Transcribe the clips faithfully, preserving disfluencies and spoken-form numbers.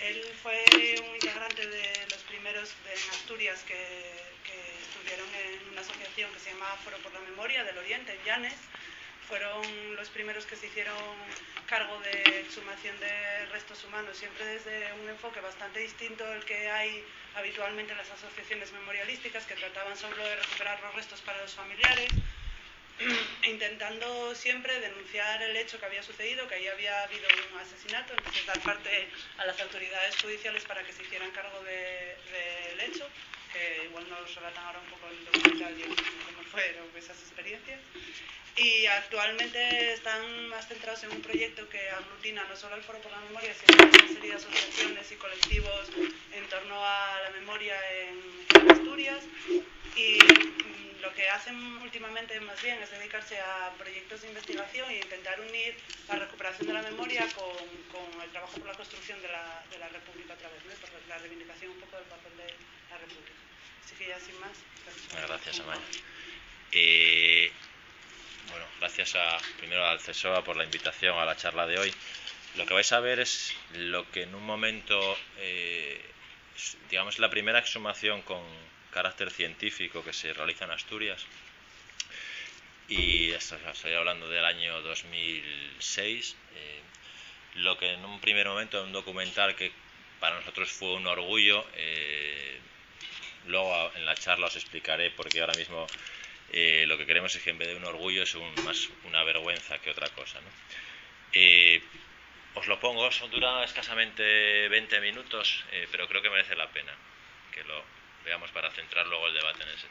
él fue un integrante de los primeros de, en Asturias que, que estuvieron en una asociación que se llama Foro por la Memoria del Oriente, en Llanes. Fueron los primeros que se hicieron cargo de exhumación de restos humanos, siempre desde un enfoque bastante distinto al que hay habitualmente en las asociaciones memorialísticas, que trataban solo de recuperar los restos para los familiares, intentando siempre denunciar el hecho que había sucedido, que ahí había habido un asesinato, entonces dar parte a las autoridades judiciales para que se hicieran cargo del de, de hecho, que igual nos relatan ahora un poco el documental y cómo fueron esas experiencias. Y actualmente están más centrados en un proyecto que aglutina no solo el Foro por la Memoria, sino una serie de asociaciones y colectivos en torno a la memoria en, en Asturias. Y lo que hacen últimamente más bien es dedicarse a proyectos de investigación e intentar unir la recuperación de la memoria con, con el trabajo por la construcción de la, de la República otra vez, ¿no? Por la reivindicación un poco del papel de la República. Así que ya sin más. Gracias, gracias Amaya. Eh, bueno, gracias a, primero al CESOA por la invitación a la charla de hoy. Lo que vais a ver es lo que en un momento, eh, digamos, la primera exhumación con carácter científico que se realiza en Asturias, y estoy hablando del año dos mil seis, eh, lo que en un primer momento es un documental que para nosotros fue un orgullo. Eh, luego en la charla os explicaré porque ahora mismo eh, lo que queremos es que en vez de un orgullo es un, más una vergüenza que otra cosa, ¿no? Eh, os lo pongo, son dura escasamente veinte minutos, eh, pero creo que merece la pena que lo veamos para centrar luego el debate en ese.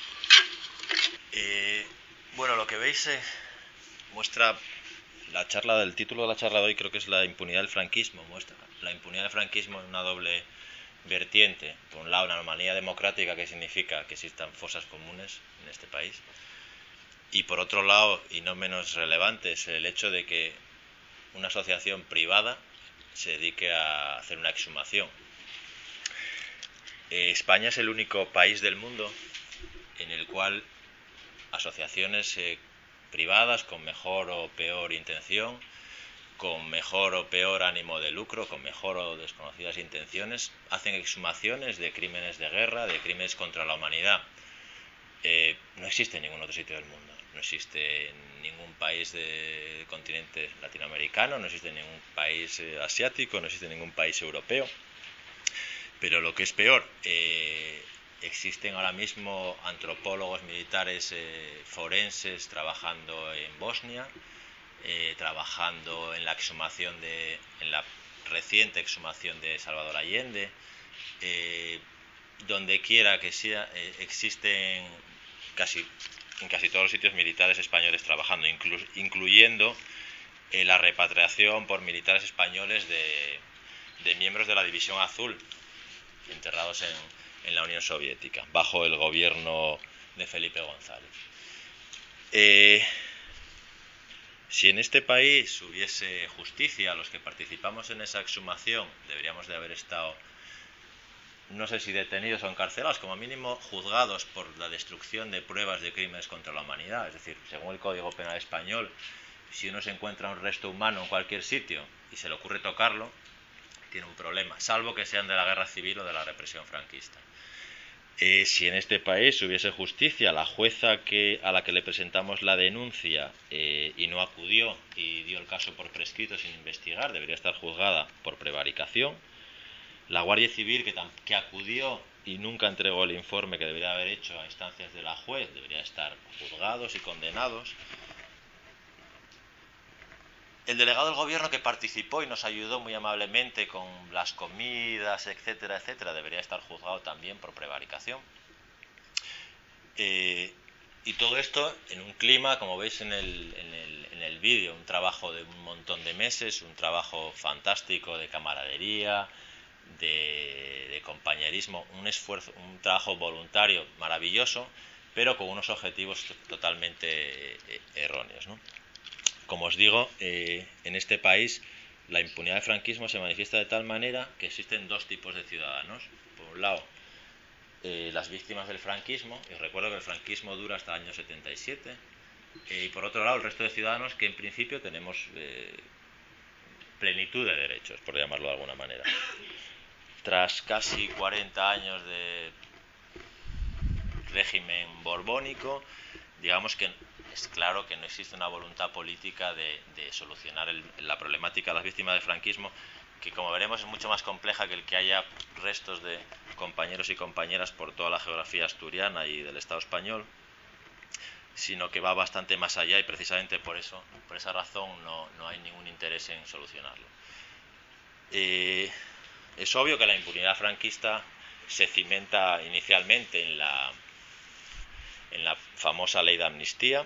Eh, bueno, lo que veis eh, muestra la charla del título de la charla de hoy, creo que es la impunidad del franquismo. Muestra la impunidad del franquismo en una doble vertiente. Por un lado, la anomalía democrática, que significa que existan fosas comunes en este país, y por otro lado, y no menos relevante, es el hecho de que una asociación privada se dedique a hacer una exhumación. Eh, España es el único país del mundo en el cual asociaciones eh, privadas con mejor o peor intención, con mejor o peor ánimo de lucro, con mejor o desconocidas intenciones, hacen exhumaciones de crímenes de guerra, de crímenes contra la humanidad. Eh, no existe en ningún otro sitio del mundo. No existe en ningún país del continente latinoamericano, no existe en ningún país eh, asiático, no existe en ningún país europeo. Pero lo que es peor, eh, existen ahora mismo antropólogos militares eh, forenses trabajando en Bosnia, eh, trabajando en la exhumación de, en la reciente exhumación de Salvador Allende. Eh, donde quiera que sea, eh, existen casi en casi todos los sitios militares españoles trabajando, inclu incluyendo eh, la repatriación por militares españoles de, de miembros de la División Azul enterrados en, en la Unión Soviética bajo el gobierno de Felipe González. Eh, si en este país hubiese justicia, los que participamos en esa exhumación deberíamos de haber estado, no sé si detenidos o encarcelados, como mínimo juzgados por la destrucción de pruebas de crímenes contra la humanidad. Es decir, según el Código Penal español, si uno se encuentra un resto humano en cualquier sitio y se le ocurre tocarlo, tiene un problema, salvo que sean de la guerra civil o de la represión franquista. Eh, si en este país hubiese justicia, la jueza que, a la que le presentamos la denuncia eh, y no acudió y dio el caso por prescrito sin investigar, debería estar juzgada por prevaricación. La Guardia Civil, que, que acudió y nunca entregó el informe que debería haber hecho a instancias de la juez, debería estar juzgados y condenados. El delegado del gobierno que participó y nos ayudó muy amablemente con las comidas, etcétera, etcétera, debería estar juzgado también por prevaricación. Eh, y todo esto en un clima, como veis en el, en el, en el vídeo, un trabajo de un montón de meses, un trabajo fantástico de camaradería, De, de compañerismo, un esfuerzo, un trabajo voluntario maravilloso, pero con unos objetivos totalmente eh, erróneos, ¿no? Como os digo, eh, en este país la impunidad del franquismo se manifiesta de tal manera que existen dos tipos de ciudadanos. Por un lado, eh, las víctimas del franquismo, y os recuerdo que el franquismo dura hasta el año setenta y siete, eh, y por otro lado el resto de ciudadanos que en principio tenemos eh, plenitud de derechos, por llamarlo de alguna manera. Tras casi cuarenta años de régimen borbónico, digamos que es claro que no existe una voluntad política de, de solucionar el, la problemática de las víctimas del franquismo, que como veremos es mucho más compleja que el que haya restos de compañeros y compañeras por toda la geografía asturiana y del Estado español, sino que va bastante más allá y precisamente por eso, por esa razón no, no hay ningún interés en solucionarlo. Eh, es obvio que la impunidad franquista se cimenta inicialmente en la, en la famosa ley de amnistía.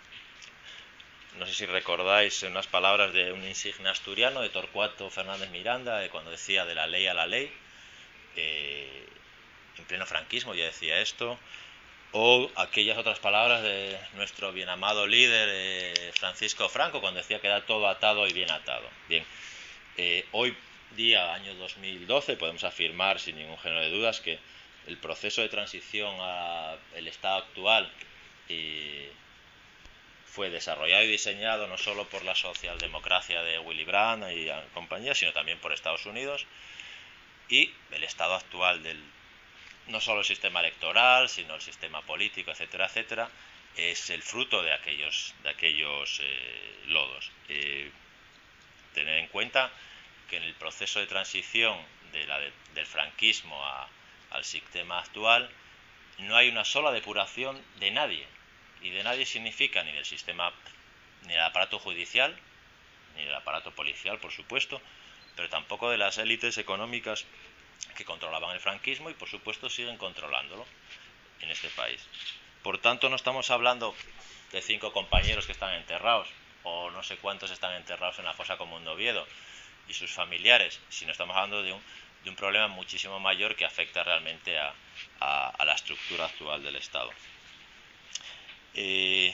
No sé si recordáis unas palabras de un insigne asturiano, de Torcuato Fernández Miranda, de cuando decía de la ley a la ley, eh, en pleno franquismo ya decía esto, o aquellas otras palabras de nuestro bien amado líder eh, Francisco Franco, cuando decía que era todo atado y bien atado. Bien, eh, hoy día, año dos mil doce, podemos afirmar sin ningún género de dudas que el proceso de transición al estado actual eh, fue desarrollado y diseñado no solo por la socialdemocracia de Willy Brandt y compañía, sino también por Estados Unidos, y el estado actual del no solo el sistema electoral, sino el sistema político, etcétera, etcétera, es el fruto de aquellos, de aquellos eh, lodos. Eh, tener en cuenta que en el proceso de transición de la de, del franquismo a, al sistema actual no hay una sola depuración de nadie. Y de nadie significa ni del sistema, ni del aparato judicial, ni del aparato policial, por supuesto, pero tampoco de las élites económicas que controlaban el franquismo y, por supuesto, siguen controlándolo en este país. Por tanto, no estamos hablando de cinco compañeros que están enterrados, o no sé cuántos están enterrados en la fosa común de Oviedo y sus familiares, sino estamos hablando de un, de un problema muchísimo mayor que afecta realmente a, a, a la estructura actual del Estado. Eh,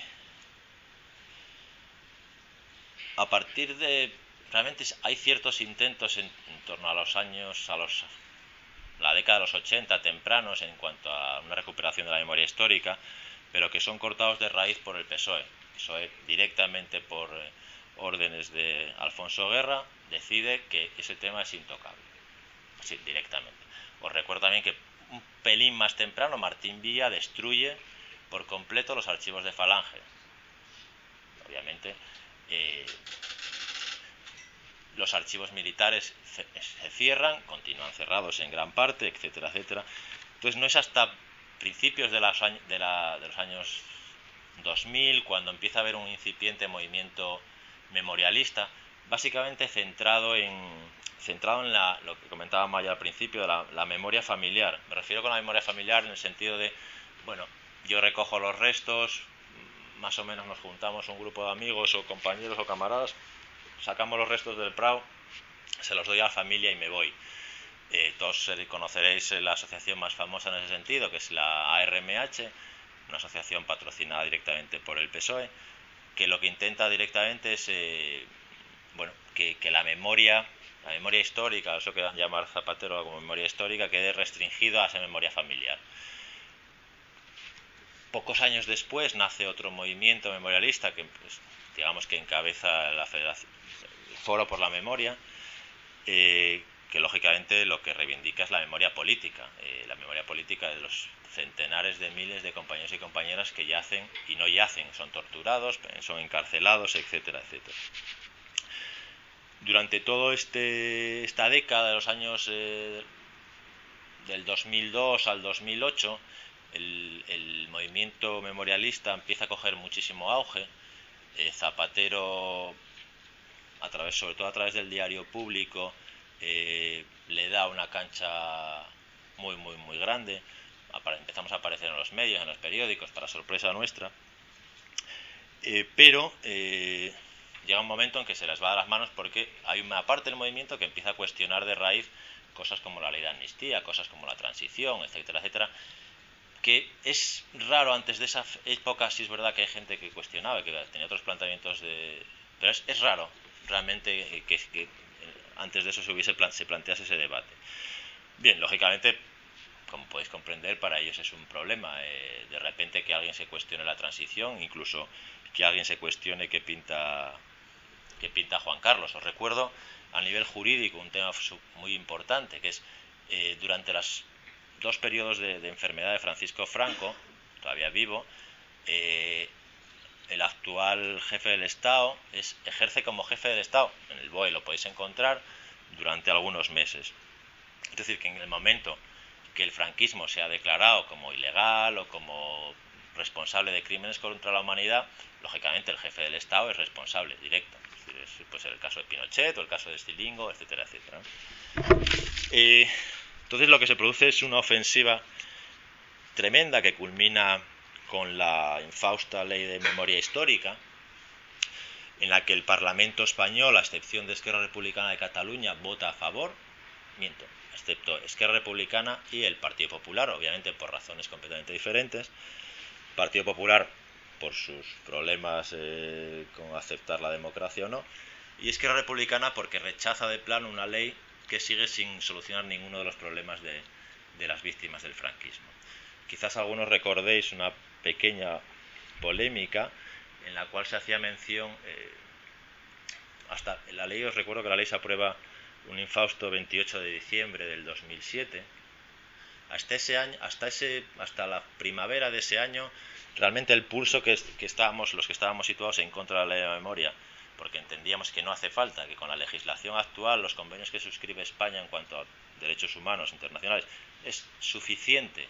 a partir de... Realmente hay ciertos intentos en, en torno a los años, a los, la década de los ochenta, tempranos, en cuanto a una recuperación de la memoria histórica, pero que son cortados de raíz por el P S O E. El P S O E, directamente por eh, órdenes de Alfonso Guerra, decide que ese tema es intocable. Sí, directamente. Os recuerdo también que un pelín más temprano Martín Villa destruye por completo los archivos de Falange. Obviamente, eh, los archivos militares se, se cierran, continúan cerrados en gran parte, etcétera, etcétera. Entonces no es hasta principios de, las, de, la, de los años dos mil cuando empieza a haber un incipiente movimiento memorialista, básicamente centrado en, centrado en la, lo que comentaba Maya al principio, de la, la memoria familiar. Me refiero con la memoria familiar en el sentido de, bueno, yo recojo los restos, más o menos nos juntamos un grupo de amigos o compañeros o camaradas, sacamos los restos del Prado, se los doy a la familia y me voy. Eh, todos conoceréis la asociación más famosa en ese sentido, que es la A R M H, una asociación patrocinada directamente por el P S O E, que lo que intenta directamente es eh, bueno, que, que la memoria, la memoria histórica, eso que van a llamar Zapatero como memoria histórica, quede restringida a esa memoria familiar. Pocos años después nace otro movimiento memorialista que, pues, digamos que encabeza la Federación, el Foro por la Memoria, eh, que lógicamente lo que reivindica es la memoria política, eh, la memoria política de los centenares de miles de compañeros y compañeras que yacen y no yacen, son torturados, son encarcelados, etcétera, etcétera. Durante toda este, esta década de los años eh, del dos mil dos al dos mil ocho, el, el movimiento memorialista empieza a coger muchísimo auge. Eh, Zapatero, a través, sobre todo a través del diario Público, eh, le da una cancha muy, muy, muy grande. Empezamos a aparecer en los medios, en los periódicos, para sorpresa nuestra. Eh, pero eh, llega un momento en que se les va de las manos porque hay una parte del movimiento que empieza a cuestionar de raíz cosas como la ley de amnistía, cosas como la transición, etcétera, etcétera, que es raro antes de esa época. Sí es verdad que hay gente que cuestionaba, que tenía otros planteamientos de... pero es, es raro realmente que, que antes de eso se, hubiese, se plantease ese debate. Bien, lógicamente, como podéis comprender, para ellos es un problema. Eh, de repente que alguien se cuestione la transición, incluso que alguien se cuestione qué pinta, qué pinta Juan Carlos. Os recuerdo a nivel jurídico un tema muy importante, que es eh, durante los dos periodos de, de enfermedad de Francisco Franco, todavía vivo, eh, el actual jefe del Estado es, ejerce como jefe del Estado, en el B O E lo podéis encontrar, durante algunos meses. Es decir, que en el momento que el franquismo se ha declarado como ilegal o como responsable de crímenes contra la humanidad, lógicamente el jefe del Estado es responsable directo. Es decir, es, puede ser el caso de Pinochet o el caso de Stilingo, etcétera, etcétera. Eh, entonces lo que se produce es una ofensiva tremenda que culmina con la infausta ley de memoria histórica, en la que el Parlamento español, a excepción de Esquerra Republicana de Cataluña, vota a favor, miento, excepto Esquerra Republicana y el Partido Popular, obviamente por razones completamente diferentes. Partido Popular por sus problemas eh, con aceptar la democracia o no, y Esquerra Republicana porque rechaza de plano una ley que sigue sin solucionar ninguno de los problemas de, de las víctimas del franquismo. Quizás algunos recordéis una pequeña polémica en la cual se hacía mención, eh, hasta la ley, os recuerdo que la ley se aprueba un infausto veintiocho de diciembre del dos mil siete. Hasta ese año, hasta ese, hasta la primavera de ese año, realmente el pulso que, que estábamos, los que estábamos situados en contra de la ley de memoria, porque entendíamos que no hace falta, que con la legislación actual, los convenios que suscribe España en cuanto a derechos humanos internacionales, es suficiente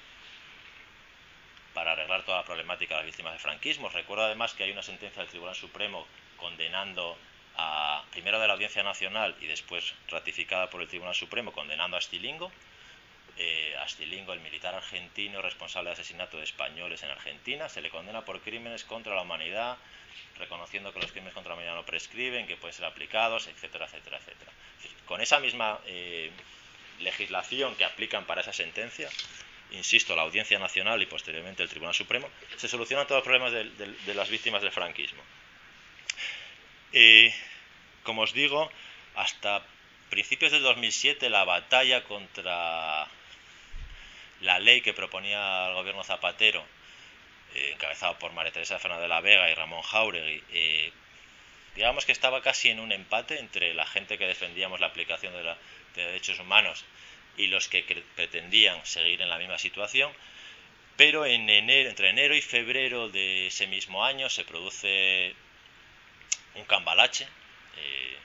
para arreglar toda la problemática de las víctimas del franquismo. Recuerdo además que hay una sentencia del Tribunal Supremo condenando a, primero de la Audiencia Nacional y después ratificada por el Tribunal Supremo, condenando a Stilingo, eh, a Stilingo, el militar argentino responsable de asesinato de españoles en Argentina, se le condena por crímenes contra la humanidad, reconociendo que los crímenes contra la humanidad no prescriben, que pueden ser aplicados, etcétera, etcétera, etcétera. Con esa misma eh, legislación que aplican para esa sentencia, insisto, la Audiencia Nacional y posteriormente el Tribunal Supremo, se solucionan todos los problemas de, de, de las víctimas del franquismo. Eh, como os digo, hasta principios del dos mil siete la batalla contra la ley que proponía el gobierno Zapatero, eh, encabezado por María Teresa Fernández de la Vega y Ramón Jáuregui, eh, digamos que estaba casi en un empate entre la gente que defendíamos la aplicación de, la, de derechos humanos y los que pretendían seguir en la misma situación, pero en enero, entre enero y febrero de ese mismo año se produce un cambalache, eh,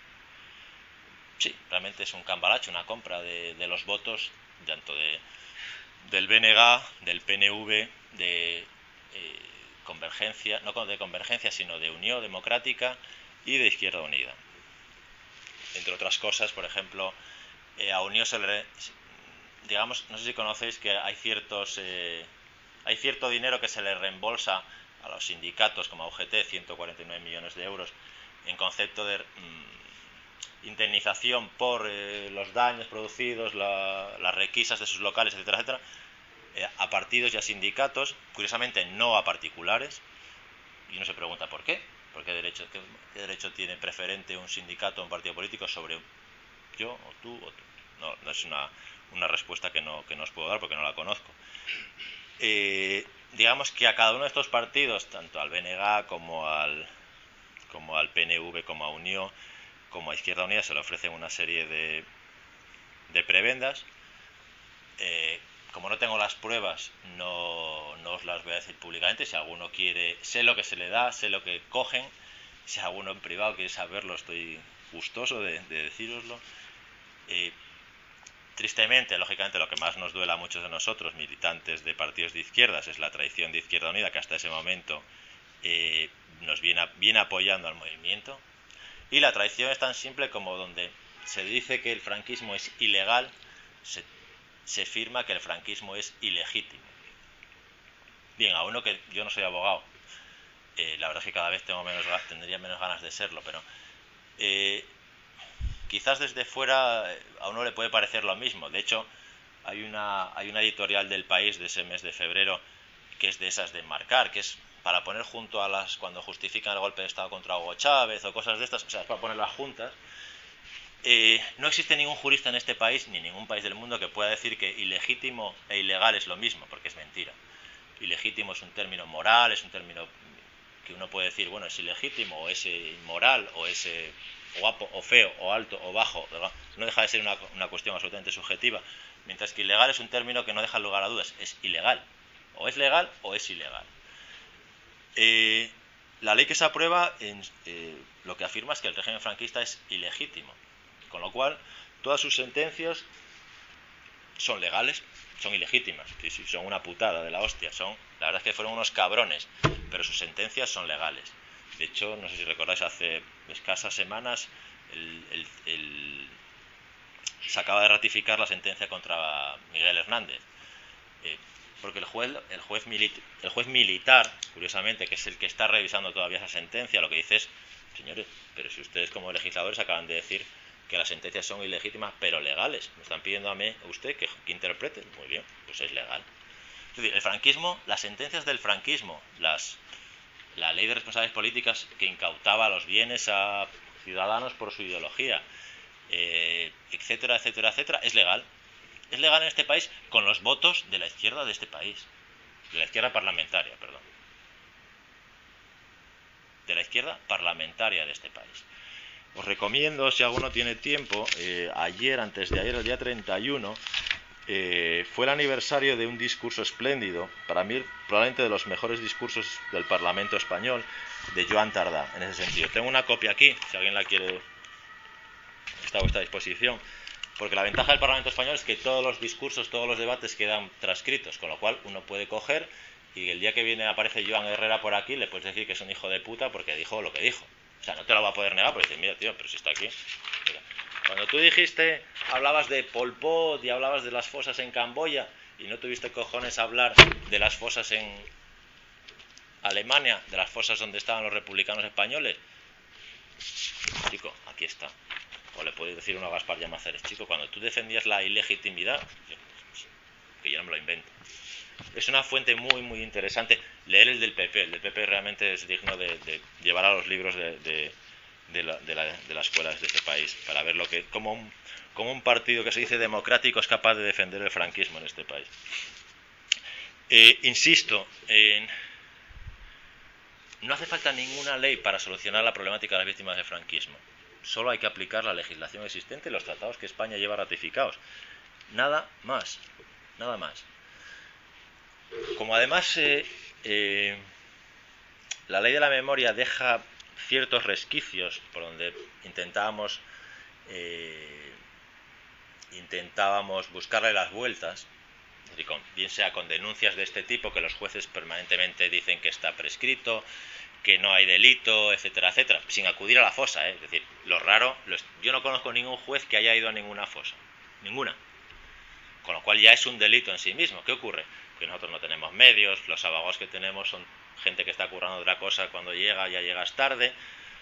sí, realmente es un cambalache, una compra de, de los votos tanto de, del B N G, del P N V, de eh, Convergencia, no de Convergencia, sino de Unión Democrática y de Izquierda Unida. Entre otras cosas, por ejemplo, Eh, a Unión se le, digamos, no sé si conocéis que hay ciertos eh, hay cierto dinero que se le reembolsa a los sindicatos como a U G T, ciento cuarenta y nueve millones de euros, en concepto de mmm, indemnización por eh, los daños producidos, la, las requisas de sus locales, etcétera, etcétera, eh, a partidos y a sindicatos, curiosamente no a particulares, y uno se pregunta por qué, ¿por qué derecho, qué, qué derecho tiene preferente un sindicato o un partido político sobre yo o tú o tú. No, no es una, una respuesta que no, que no os puedo dar porque no la conozco. Eh, digamos que a cada uno de estos partidos, tanto al B N G como al, como al P N V, como a Unión, como a Izquierda Unida, se le ofrecen una serie de, de prebendas. Eh, como no tengo las pruebas, no, no os las voy a decir públicamente. Si alguno quiere, sé lo que se le da, sé lo que cogen. Si alguno en privado quiere saberlo, estoy gustoso de, de decíroslo. Eh, tristemente, lógicamente, lo que más nos duele a muchos de nosotros, militantes de partidos de izquierdas, es la traición de Izquierda Unida, que hasta ese momento eh, nos viene, viene apoyando al movimiento. Y la traición es tan simple como donde se dice que el franquismo es ilegal, se, se firma que el franquismo es ilegítimo. Bien, a uno que yo no soy abogado, eh, la verdad es que cada vez tengo menos, tendría menos ganas de serlo, pero eh, quizás desde fuera a uno le puede parecer lo mismo. De hecho, hay una, hay una editorial del País de ese mes de febrero que es de esas de marcar, que es para poner junto a las, cuando justifican el golpe de Estado contra Hugo Chávez o cosas de estas, o sea, es para ponerlas juntas. Eh, no existe ningún jurista en este país, ni ningún país del mundo, que pueda decir que ilegítimo e ilegal es lo mismo, porque es mentira. Ilegítimo es un término moral, es un término que uno puede decir, bueno, es ilegítimo, o es inmoral, o es guapo o feo o alto o bajo, no deja de ser una, una cuestión absolutamente subjetiva, mientras que ilegal es un término que no deja lugar a dudas, es ilegal, o es legal o es ilegal. Eh, la ley que se aprueba en, eh, lo que afirma es que el régimen franquista es ilegítimo, con lo cual todas sus sentencias son legales, son ilegítimas, sí, sí, son una putada de la hostia, son, la verdad es que fueron unos cabrones, pero sus sentencias son legales. De hecho, no sé si recordáis, hace escasas semanas el, el, el, se acaba de ratificar la sentencia contra Miguel Hernández, eh, porque el juez, el, juez milit, el juez militar, curiosamente, que es el que está revisando todavía esa sentencia, lo que dice es, señores, pero si ustedes como legisladores acaban de decir que las sentencias son ilegítimas pero legales, me están pidiendo a mí, a usted, que, que interprete, muy bien, pues es legal. Es decir, el franquismo, las sentencias del franquismo, las, la ley de responsabilidades políticas que incautaba los bienes a ciudadanos por su ideología, eh, etcétera, etcétera, etcétera, es legal. Es legal en este país con los votos de la izquierda de este país, de la izquierda parlamentaria, perdón, de la izquierda parlamentaria de este país. Os recomiendo, si alguno tiene tiempo, eh, ayer, antes de ayer, el día treinta y uno, eh, fue el aniversario de un discurso espléndido, para mí probablemente de los mejores discursos del Parlamento español, de Joan Tardá, en ese sentido. Tengo una copia aquí, si alguien la quiere, está a vuestra disposición, porque la ventaja del Parlamento español es que todos los discursos, todos los debates quedan transcritos, con lo cual uno puede coger y el día que viene aparece Joan Herrera por aquí, le puedes decir que es un hijo de puta porque dijo lo que dijo. O sea, no te lo va a poder negar, porque dices, mira, tío, pero si está aquí. Mira. Cuando tú dijiste, hablabas de Pol Pot y hablabas de las fosas en Camboya y no tuviste cojones a hablar de las fosas en Alemania, de las fosas donde estaban los republicanos españoles, chico, aquí está. O le podéis decir uno a Gaspar Llamazares, chico, cuando tú defendías la ilegitimidad, que yo no me lo invento. Es una fuente muy, muy interesante. Leer el del P P. El del P P realmente es digno de, de llevar a los libros de, de, de, la, de, la, de las escuelas de este país, para ver lo que cómo un, cómo un partido que se dice democrático es capaz de defender el franquismo en este país. Eh, insisto, en, no hace falta ninguna ley para solucionar la problemática de las víctimas del franquismo. Solo hay que aplicar la legislación existente y los tratados que España lleva ratificados. Nada más. Nada más. Como además eh, eh, la ley de la memoria deja ciertos resquicios por donde intentábamos eh, intentábamos buscarle las vueltas, es decir, con, bien sea con denuncias de este tipo que los jueces permanentemente dicen que está prescrito, que no hay delito, etcétera, etcétera, sin acudir a la fosa, ¿eh? Es decir, lo raro, los, yo no conozco ningún juez que haya ido a ninguna fosa, ninguna, con lo cual ya es un delito en sí mismo. ¿Qué ocurre? Que nosotros no tenemos medios, los abogados que tenemos son gente que está currando otra cosa, cuando llega ya llegas tarde.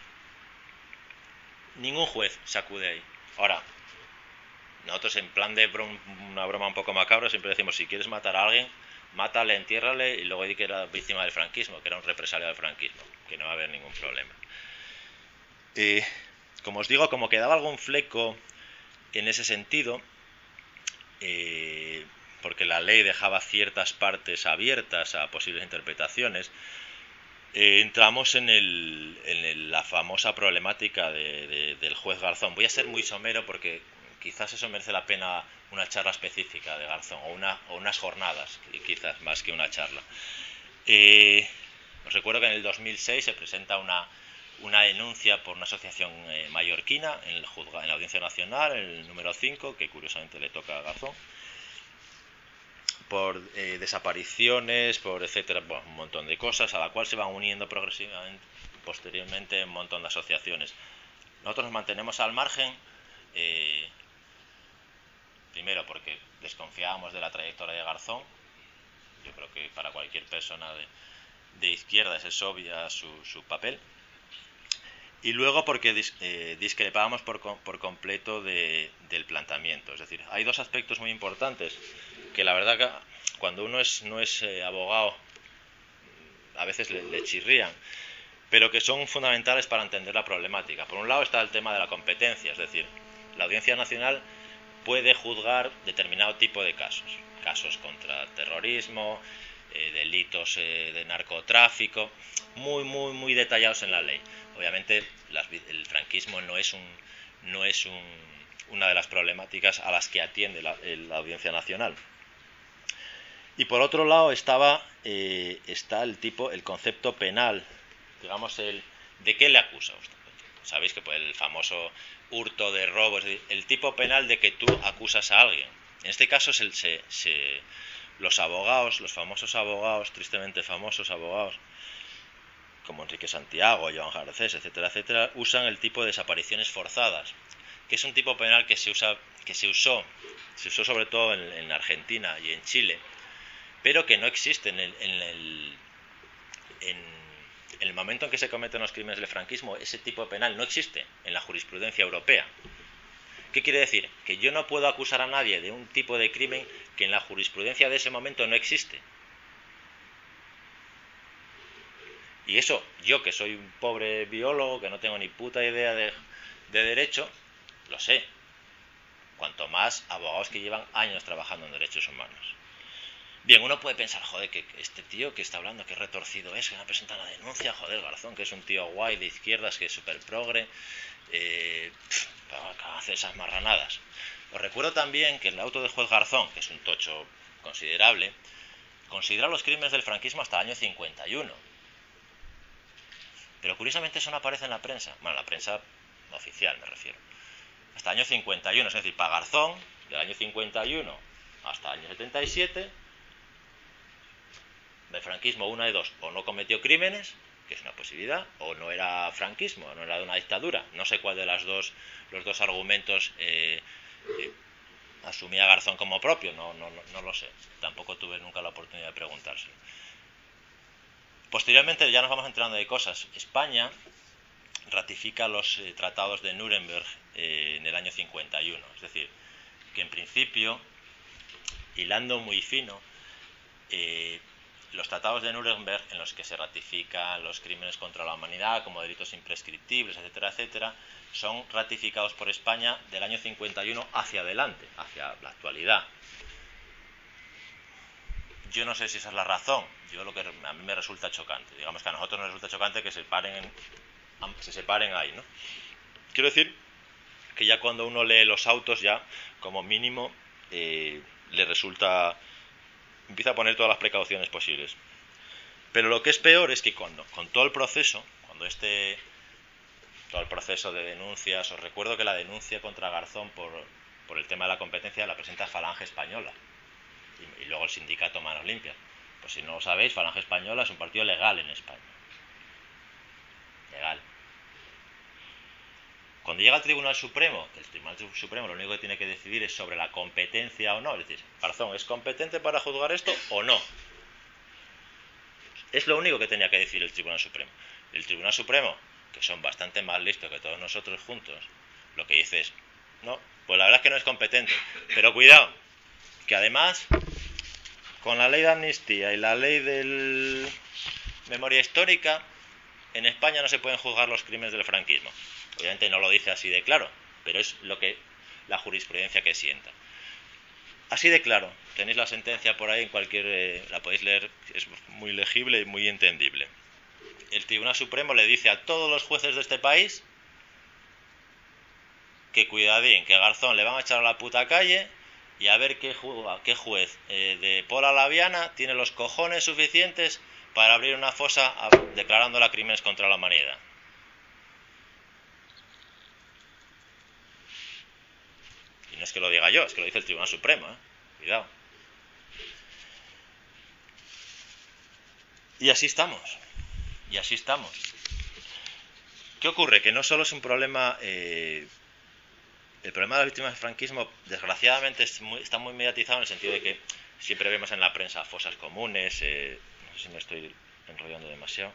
Ningún juez se acude ahí. Ahora, nosotros en plan de brom, una broma un poco macabra siempre decimos, si quieres matar a alguien, mátale, entiérrale y luego di que era víctima del franquismo, que era un represaliado del franquismo, que no va a haber ningún problema. Eh, como os digo, como quedaba algún fleco en ese sentido, eh, porque la ley dejaba ciertas partes abiertas a posibles interpretaciones, eh, entramos en, el, en el, la famosa problemática de, de, del juez Garzón. Voy a ser muy somero porque quizás eso merece la pena una charla específica de Garzón, o, una, o unas jornadas, quizás más que una charla. Eh, os recuerdo que en el dos mil seis se presenta una, una denuncia por una asociación eh, mallorquina en, el juzga, en la Audiencia Nacional, el número cinco, que curiosamente le toca a Garzón, por eh, desapariciones, por etcétera, bueno, un montón de cosas, a la cual se van uniendo progresivamente, posteriormente, un montón de asociaciones. Nosotros nos mantenemos al margen, eh, primero porque desconfiábamos de la trayectoria de Garzón. Yo creo que para cualquier persona de, de izquierda es obvia su, su papel. Y luego porque dis, eh, discrepábamos por, por completo de, del planteamiento. Es decir, hay dos aspectos muy importantes que la verdad que cuando uno es, no es eh, abogado a veces le, le chirrían, pero que son fundamentales para entender la problemática. Por un lado está el tema de la competencia, es decir, la Audiencia Nacional puede juzgar determinado tipo de casos, casos contra terrorismo, eh, delitos eh, de narcotráfico, muy, muy, muy detallados en la ley. Obviamente las, el franquismo no es, un, no es un, una de las problemáticas a las que atiende la, la Audiencia Nacional. Y por otro lado estaba eh, está el tipo, el concepto penal, digamos, el ¿de qué le acusa usted? Sabéis que pues, el famoso hurto de robo, es decir, el tipo penal de que tú acusas a alguien. En este caso se, se, se, los abogados, los famosos abogados, tristemente famosos abogados, como Enrique Santiago, Joan Garcés, etcétera, etcétera, usan el tipo de desapariciones forzadas, que es un tipo penal que se usa, que se usó, se usó sobre todo en, en Argentina y en Chile, pero que no existe en el, en el, en, en el momento en que se cometen los crímenes del franquismo. Ese tipo penal no existe en la jurisprudencia europea. ¿Qué quiere decir? Que yo no puedo acusar a nadie de un tipo de crimen que en la jurisprudencia de ese momento no existe. Y eso, yo que soy un pobre biólogo, que no tengo ni puta idea de, de derecho, lo sé. Cuanto más abogados que llevan años trabajando en derechos humanos. Bien, uno puede pensar, joder, que este tío que está hablando, que retorcido es, que no ha presentado la denuncia, joder, Garzón, que es un tío guay de izquierdas, que es súper progre, eh, hace esas marranadas. Os recuerdo también que en el auto del juez Garzón, que es un tocho considerable, considera los crímenes del franquismo hasta el año cincuenta y uno. Pero curiosamente eso no aparece en la prensa, bueno, en la prensa oficial me refiero. Hasta el año cincuenta y uno, es decir, para Garzón, del año cincuenta y uno hasta el año setenta y siete, del franquismo una de dos, o no cometió crímenes, que es una posibilidad, o no era franquismo, no era de una dictadura. No sé cuál de las dos, los dos argumentos eh, eh, asumía Garzón como propio, no, no, no, no lo sé. Tampoco tuve nunca la oportunidad de preguntárselo. Posteriormente ya nos vamos enterando de cosas. España ratifica los eh, tratados de Nuremberg eh, en el año cincuenta y uno. Es decir, que en principio, hilando muy fino, eh, los tratados de Nuremberg, en los que se ratifican los crímenes contra la humanidad como delitos imprescriptibles, etcétera, etcétera, son ratificados por España del año cincuenta y uno hacia adelante, hacia la actualidad. Yo no sé si esa es la razón. Yo lo que a mí me resulta chocante. Digamos que a nosotros nos resulta chocante que se paren en, se separen ahí, ¿no? Quiero decir que ya cuando uno lee los autos, ya como mínimo eh, le resulta, empieza a poner todas las precauciones posibles. Pero lo que es peor es que cuando, con todo el proceso, cuando este, todo el proceso de denuncias, os recuerdo que la denuncia contra Garzón por, por el tema de la competencia la presenta Falange Española y, y luego el sindicato Manos Limpias. Pues si no lo sabéis, Falange Española es un partido legal en España. Legal. Cuando llega al Tribunal Supremo, el Tribunal Supremo lo único que tiene que decidir es sobre la competencia o no. Es decir, Garzón, ¿es competente para juzgar esto o no? Es lo único que tenía que decir el Tribunal Supremo. El Tribunal Supremo, que son bastante más listos que todos nosotros juntos, lo que dice es, no, pues la verdad es que no es competente. Pero cuidado, que además, con la ley de amnistía y la ley de memoria histórica, en España no se pueden juzgar los crímenes del franquismo. Obviamente no lo dice así de claro, pero es lo que la jurisprudencia que sienta. Así de claro, tenéis la sentencia por ahí, en cualquier, eh, la podéis leer, es muy legible y muy entendible. El Tribunal Supremo le dice a todos los jueces de este país que cuidadín, que Garzón le van a echar a la puta calle y a ver qué, ju qué juez eh, de Pola Laviana tiene los cojones suficientes para abrir una fosa a, declarándola crímenes contra la humanidad. Y no es que lo diga yo, es que lo dice el Tribunal Supremo, ¿eh? Cuidado. Y así estamos. Y así estamos. ¿Qué ocurre? Que no solo es un problema... Eh, el problema de las víctimas del franquismo, desgraciadamente, es muy, está muy mediatizado en el sentido de que siempre vemos en la prensa fosas comunes. Eh, no sé si me estoy enrollando demasiado.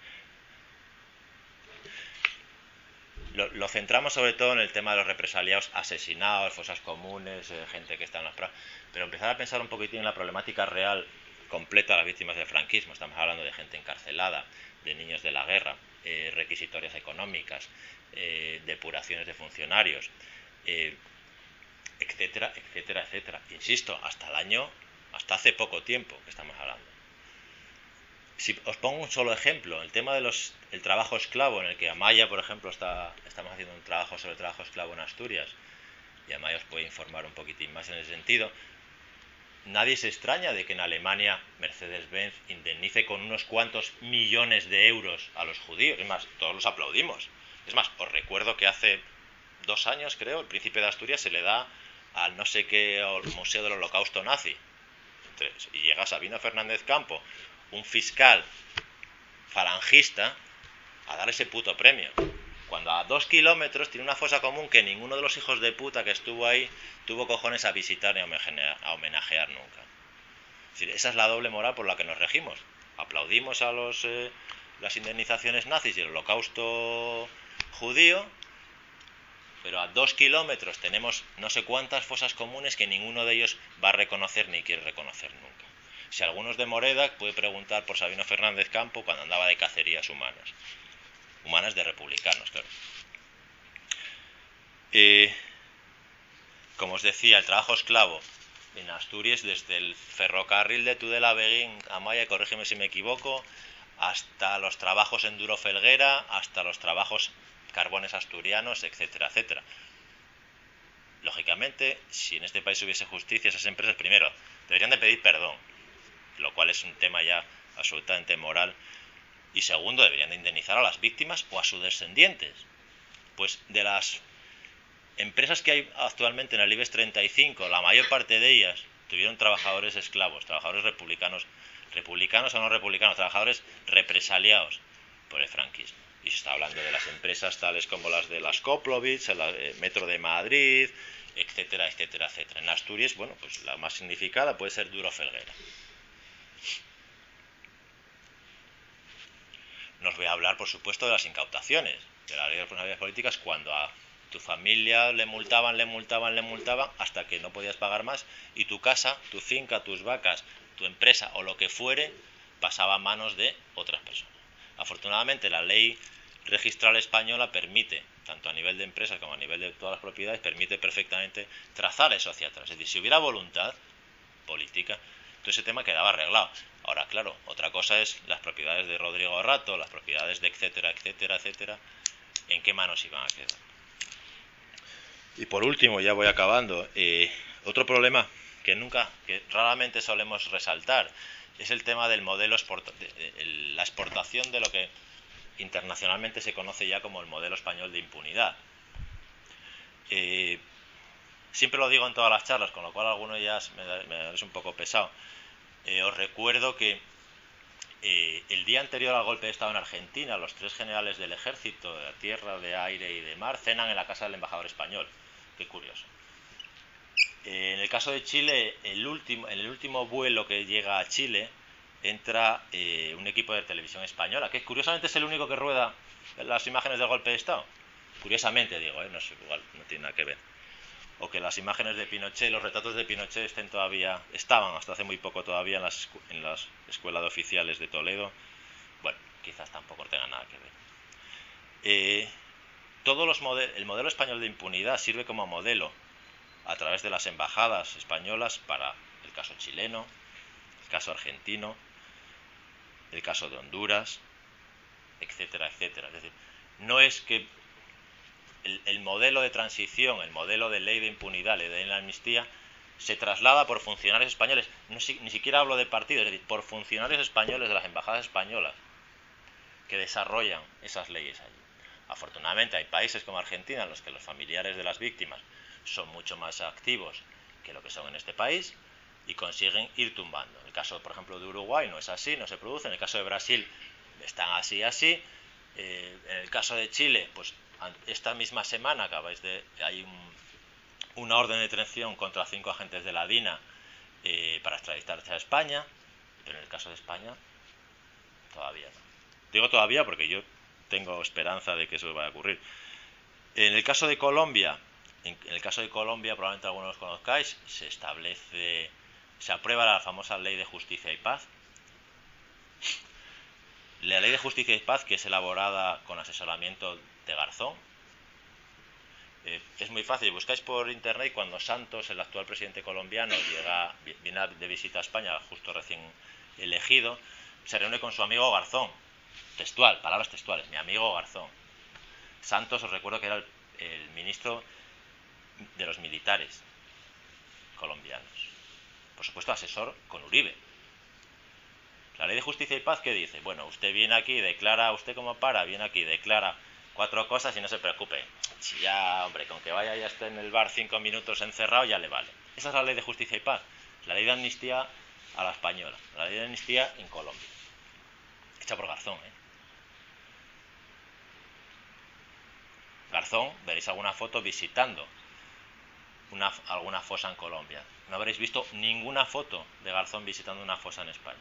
Lo, lo centramos sobre todo en el tema de los represaliados asesinados, fosas comunes, eh, gente que está en las pruebas. Pero empezar a pensar un poquitín en la problemática real completa de las víctimas del franquismo. Estamos hablando de gente encarcelada, de niños de la guerra, eh, requisitorias económicas, eh, depuraciones de funcionarios, eh, etcétera, etcétera, etcétera. Insisto, hasta el año, hasta hace poco tiempo que estamos hablando. Si os pongo un solo ejemplo, el tema del el trabajo esclavo, en el que Amaya, por ejemplo, está estamos haciendo un trabajo sobre el trabajo esclavo en Asturias, y Amaya os puede informar un poquitín más en ese sentido. Nadie se extraña de que en Alemania Mercedes-Benz indemnice con unos cuantos millones de euros a los judíos. Es más, todos los aplaudimos. Es más, os recuerdo que hace dos años, creo, el príncipe de Asturias se le da al no sé qué Museo del Holocausto Nazi. Y llega Sabino Fernández Campo, un fiscal falangista, a dar ese puto premio. Cuando a dos kilómetros tiene una fosa común que ninguno de los hijos de puta que estuvo ahí tuvo cojones a visitar ni a homenajear nunca. Es decir, esa es la doble moral por la que nos regimos. Aplaudimos a los eh, las indemnizaciones nazis y el holocausto judío, pero a dos kilómetros tenemos no sé cuántas fosas comunes que ninguno de ellos va a reconocer ni quiere reconocer nunca. Si algunos de Moreda puede preguntar por Sabino Fernández Campo cuando andaba de cacerías humanas. Humanas de republicanos, claro. Eh, como os decía, el trabajo esclavo en Asturias, desde el ferrocarril de Tudela a Beguín, Amaya, corrígeme si me equivoco, hasta los trabajos en Duro Felguera, hasta los trabajos carbones asturianos, etcétera, etcétera. Lógicamente, si en este país hubiese justicia, esas empresas, primero, deberían de pedir perdón, lo cual es un tema ya absolutamente moral. Y segundo, deberían de indemnizar a las víctimas o a sus descendientes. Pues de las empresas que hay actualmente en el IBEX treinta y cinco, la mayor parte de ellas tuvieron trabajadores esclavos, trabajadores republicanos, republicanos o no republicanos, trabajadores represaliados por el franquismo. Y se está hablando de las empresas tales como las de las Koplovich, el Metro de Madrid, etcétera, etcétera, etcétera. En Asturias, bueno, pues la más significada puede ser Duro Felguera. No os voy a hablar, por supuesto, de las incautaciones, de la ley de responsabilidades políticas, cuando a tu familia le multaban, le multaban, le multaban, hasta que no podías pagar más, y tu casa, tu finca, tus vacas, tu empresa o lo que fuere, pasaba a manos de otras personas. Afortunadamente, la ley registral española permite, tanto a nivel de empresas como a nivel de todas las propiedades, permite perfectamente trazar eso hacia atrás. Es decir, si hubiera voluntad política, todo ese tema quedaba arreglado. Ahora, claro, otra cosa es las propiedades de Rodrigo Rato, las propiedades de etcétera, etcétera, etcétera, en qué manos iban a quedar. Y por último, ya voy acabando, eh, otro problema que nunca, que raramente solemos resaltar, es el tema del modelo, exporta, de, de, de, la exportación de lo que internacionalmente se conoce ya como el modelo español de impunidad. Eh, siempre lo digo en todas las charlas, con lo cual alguno ya me, me es un poco pesado. Eh, os recuerdo que eh, el día anterior al golpe de Estado en Argentina, los tres generales del ejército, de tierra, de aire y de mar, cenan en la casa del embajador español. Qué curioso. Eh, en el caso de Chile, el último, en el último vuelo que llega a Chile, entra eh, un equipo de televisión española, que curiosamente es el único que rueda las imágenes del golpe de Estado. Curiosamente digo, ¿eh? No es igual, no tiene nada que ver. O que las imágenes de Pinochet, los retratos de Pinochet estén todavía, estaban hasta hace muy poco todavía en las, en las escuelas de oficiales de Toledo. Bueno, quizás tampoco tengan nada que ver. Eh, todos los model, el modelo español de impunidad sirve como modelo a través de las embajadas españolas para el caso chileno, el caso argentino, el caso de Honduras, etcétera, etcétera. Es decir, no es que El, el modelo de transición, el modelo de ley de impunidad, ley de la amnistía, se traslada por funcionarios españoles, no, ni siquiera hablo de partidos, es decir, por funcionarios españoles de las embajadas españolas que desarrollan esas leyes allí. Afortunadamente hay países como Argentina en los que los familiares de las víctimas son mucho más activos que lo que son en este país y consiguen ir tumbando. En el caso, por ejemplo, de Uruguay no es así, no se produce. En el caso de Brasil están así, así. Eh, en el caso de Chile, pues esta misma semana acabáis de hay un, una orden de detención contra cinco agentes de la DINA eh, para extraditarse a España, pero en el caso de España todavía no. Digo todavía porque yo tengo esperanza de que eso vaya a ocurrir. En el caso de Colombia, en, en el caso de Colombia probablemente algunos los conozcáis, se establece, se aprueba la famosa Ley de Justicia y Paz. La Ley de Justicia y Paz, que es elaborada con asesoramiento de Garzón. Eh, es muy fácil, buscáis por internet cuando Santos, el actual presidente colombiano, llega, viene de visita a España, justo recién elegido, se reúne con su amigo Garzón. Textual, palabras textuales, mi amigo Garzón. Santos, os recuerdo que era el, el ministro de los militares colombianos. Por supuesto, asesor con Uribe. La Ley de Justicia y Paz, ¿qué dice? Bueno, usted viene aquí y declara, usted como para, viene aquí y declara cuatro cosas y no se preocupe. Si ya, hombre, con que vaya ya esté en el bar cinco minutos encerrado, ya le vale. Esa es la Ley de Justicia y Paz. La Ley de Amnistía a la española. La Ley de Amnistía en Colombia. Hecha por Garzón, ¿eh? Garzón, veréis alguna foto visitando una, alguna fosa en Colombia. No habréis visto ninguna foto de Garzón visitando una fosa en España.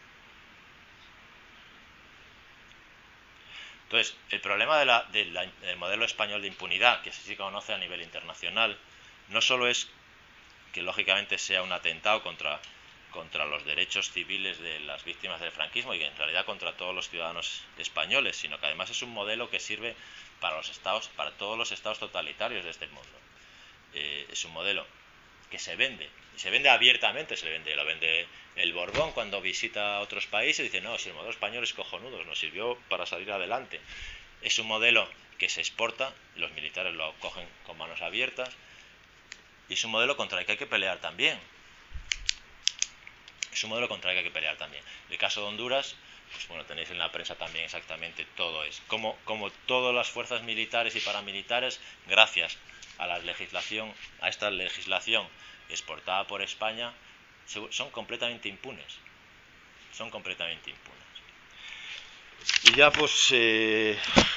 Entonces, el problema de la, de la, del modelo español de impunidad, que sí se conoce a nivel internacional, no solo es que lógicamente sea un atentado contra, contra los derechos civiles de las víctimas del franquismo y en realidad contra todos los ciudadanos españoles, sino que además es un modelo que sirve para los estados, para todos los estados totalitarios de este mundo. Eh, es un modelo que se vende, y se vende abiertamente, se le vende, lo vende el Borbón cuando visita otros países y dice, no, si el modelo español es cojonudo, nos sirvió para salir adelante. Es un modelo que se exporta, los militares lo cogen con manos abiertas, y es un modelo contra el que hay que pelear también. Es un modelo contra el que hay que pelear también. El caso de Honduras, pues bueno, tenéis en la prensa también exactamente todo es. Como, como todas las fuerzas militares y paramilitares, gracias a la legislación, a esta legislación exportada por España, son completamente impunes. Son completamente impunes. Y ya pues eh,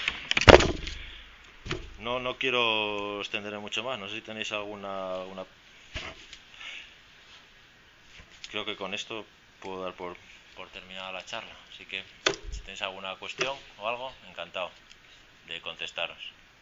no, no quiero extenderme mucho más. No sé si tenéis alguna, alguna... Creo que con esto puedo dar por, por terminada la charla. Así que si tenéis alguna cuestión o algo, encantado de contestaros.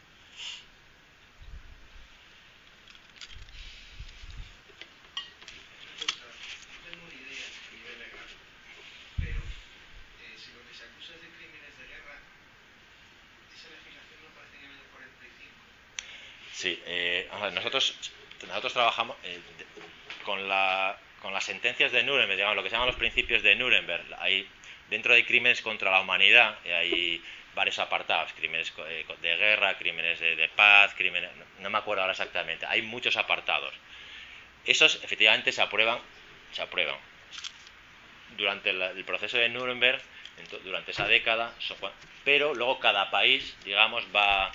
Sí, eh, nosotros, nosotros trabajamos eh, con, la, con las sentencias de Nuremberg, digamos, lo que se llaman los principios de Nuremberg. Hay, dentro de crímenes contra la humanidad hay varios apartados, crímenes de guerra, crímenes de, de paz, crímenes, no, no me acuerdo ahora exactamente, hay muchos apartados. Esos efectivamente se aprueban, se aprueban. Durante la, el proceso de Nuremberg, durante esa década, pero luego cada país, digamos, va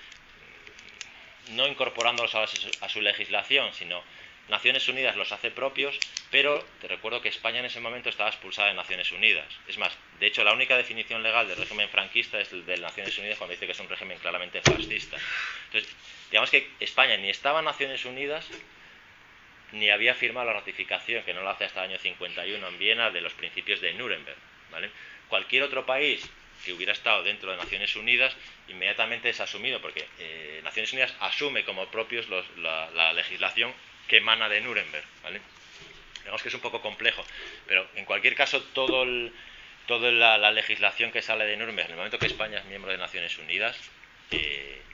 no incorporándolos a su, a su legislación, sino Naciones Unidas los hace propios, pero te recuerdo que España en ese momento estaba expulsada de Naciones Unidas. Es más, de hecho, la única definición legal del régimen franquista es el de Naciones Unidas cuando dice que es un régimen claramente fascista. Entonces, digamos que España ni estaba en Naciones Unidas, ni había firmado la ratificación, que no lo hace hasta el año cincuenta y uno en Viena, de los principios de Nuremberg, ¿vale? Cualquier otro país que hubiera estado dentro de Naciones Unidas inmediatamente es asumido, porque eh, Naciones Unidas asume como propios los, la, la legislación que emana de Nuremberg, ¿vale? Digamos que es un poco complejo, pero en cualquier caso todo el, toda la, la legislación que sale de Nuremberg en el momento que España es miembro de Naciones Unidas eh,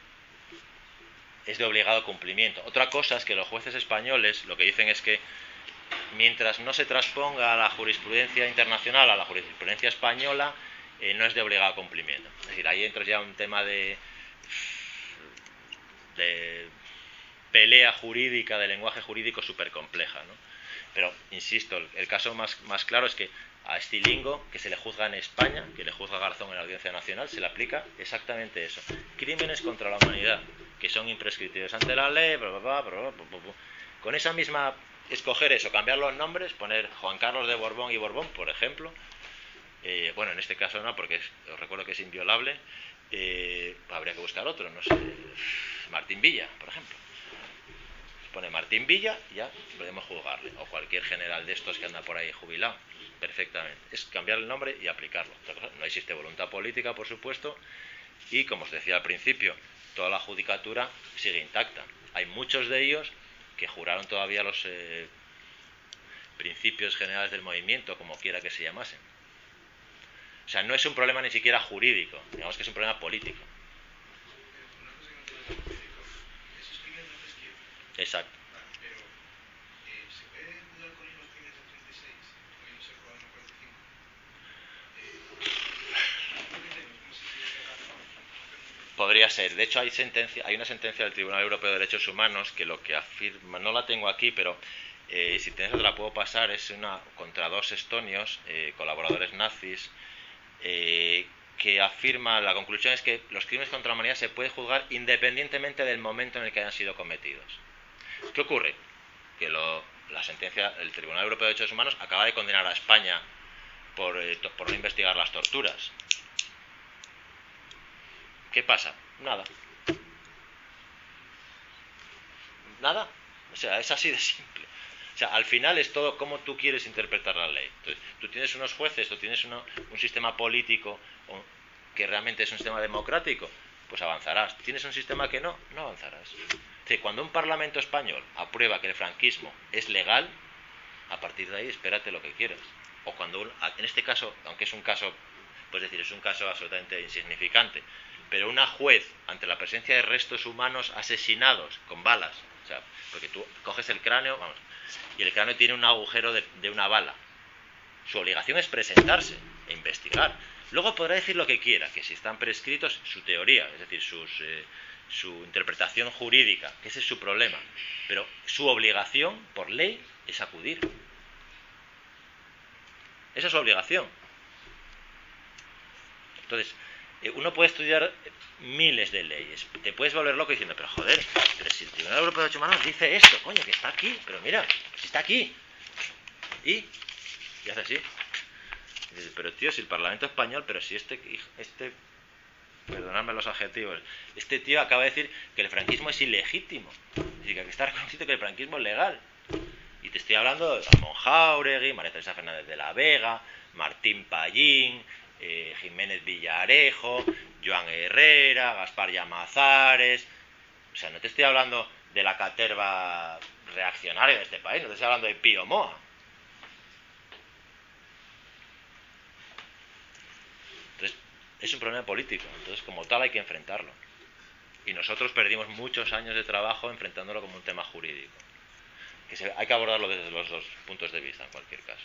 es de obligado cumplimiento. Otra cosa es que los jueces españoles lo que dicen es que mientras no se transponga a la jurisprudencia internacional, a la jurisprudencia española, eh, no es de obligado cumplimiento. Es decir, ahí entra ya un tema de, de pelea jurídica, de lenguaje jurídico súper compleja, ¿no? Pero, insisto, el, el caso más, más claro es que a Estilingo, que se le juzga en España, que le juzga Garzón en la Audiencia Nacional, se le aplica exactamente eso. Crímenes contra la humanidad, que son imprescriptibles ante la ley, bla, bla, bla, bla, bla, bla, bla. Con esa misma, escoger eso, cambiar los nombres, poner Juan Carlos de Borbón y Borbón, por ejemplo, eh, bueno, en este caso no, porque es, os recuerdo que es inviolable, eh, habría que buscar otro, no sé, Martín Villa, por ejemplo. Pone Martín Villa y ya podemos juzgarle, o cualquier general de estos que anda por ahí jubilado, perfectamente. Es cambiar el nombre y aplicarlo. No existe voluntad política, por supuesto, y como os decía al principio, toda la judicatura sigue intacta. Hay muchos de ellos que juraron todavía los eh, principios generales del movimiento, como quiera que se llamasen. O sea, no es un problema ni siquiera jurídico, digamos que es un problema político. Exacto. Pero, eh, ¿se puede jugar con los crímenes del treinta y seis? ¿También no se juega en el cuarenta y cinco? podría ser. De hecho, hay sentencia, hay una sentencia del Tribunal Europeo de Derechos Humanos que lo que afirma, no la tengo aquí, pero eh, si tienes te la puedo pasar, es una contra dos estonios, eh, colaboradores nazis, eh, que afirma, la conclusión es que los crímenes contra la humanidad se puede juzgar independientemente del momento en el que hayan sido cometidos. ¿Qué ocurre? Que lo, la sentencia, el Tribunal Europeo de Derechos Humanos acaba de condenar a España por, eh, por no investigar las torturas. ¿Qué pasa? Nada. Nada. O sea, es así de simple. O sea, al final es todo cómo tú quieres interpretar la ley. Entonces, tú tienes unos jueces, tú tienes uno, un sistema político que realmente es un sistema democrático, pues avanzarás. Tienes un sistema que no, no avanzarás. O sea, cuando un Parlamento español aprueba que el franquismo es legal, a partir de ahí espérate lo que quieras. O cuando, un, en este caso, aunque es un caso, pues decir, es un caso absolutamente insignificante, pero una juez, ante la presencia de restos humanos asesinados con balas, o sea, porque tú coges el cráneo, vamos, y el cráneo tiene un agujero de, de una bala. Su obligación es presentarse e investigar. Luego podrá decir lo que quiera, que si están prescritos, su teoría, es decir, sus, eh, su interpretación jurídica, que ese es su problema. Pero su obligación, por ley, es acudir. Esa es su obligación. Entonces, eh, uno puede estudiar miles de leyes. Te puedes volver loco diciendo, pero joder, pero si el Tribunal Europeo de Derechos Humanos dice esto, coño, que está aquí, pero mira, si está aquí. Y, y hace así. Y dices, pero tío, si el Parlamento español, pero si este, este, perdonadme los adjetivos, este tío acaba de decir que el franquismo es ilegítimo. Es decir, que aquí está reconocido que el franquismo es legal. Y te estoy hablando de Ramón Jáuregui, María Teresa Fernández de la Vega, Martín Pallín, eh, Jiménez Villarejo, Joan Herrera, Gaspar Llamazares. O sea, no te estoy hablando de la caterva reaccionaria de este país, no te estoy hablando de Pío Moa. Entonces, es un problema político, entonces como tal hay que enfrentarlo. Y nosotros perdimos muchos años de trabajo enfrentándolo como un tema jurídico. Que se, hay que abordarlo desde los dos puntos de vista en cualquier caso.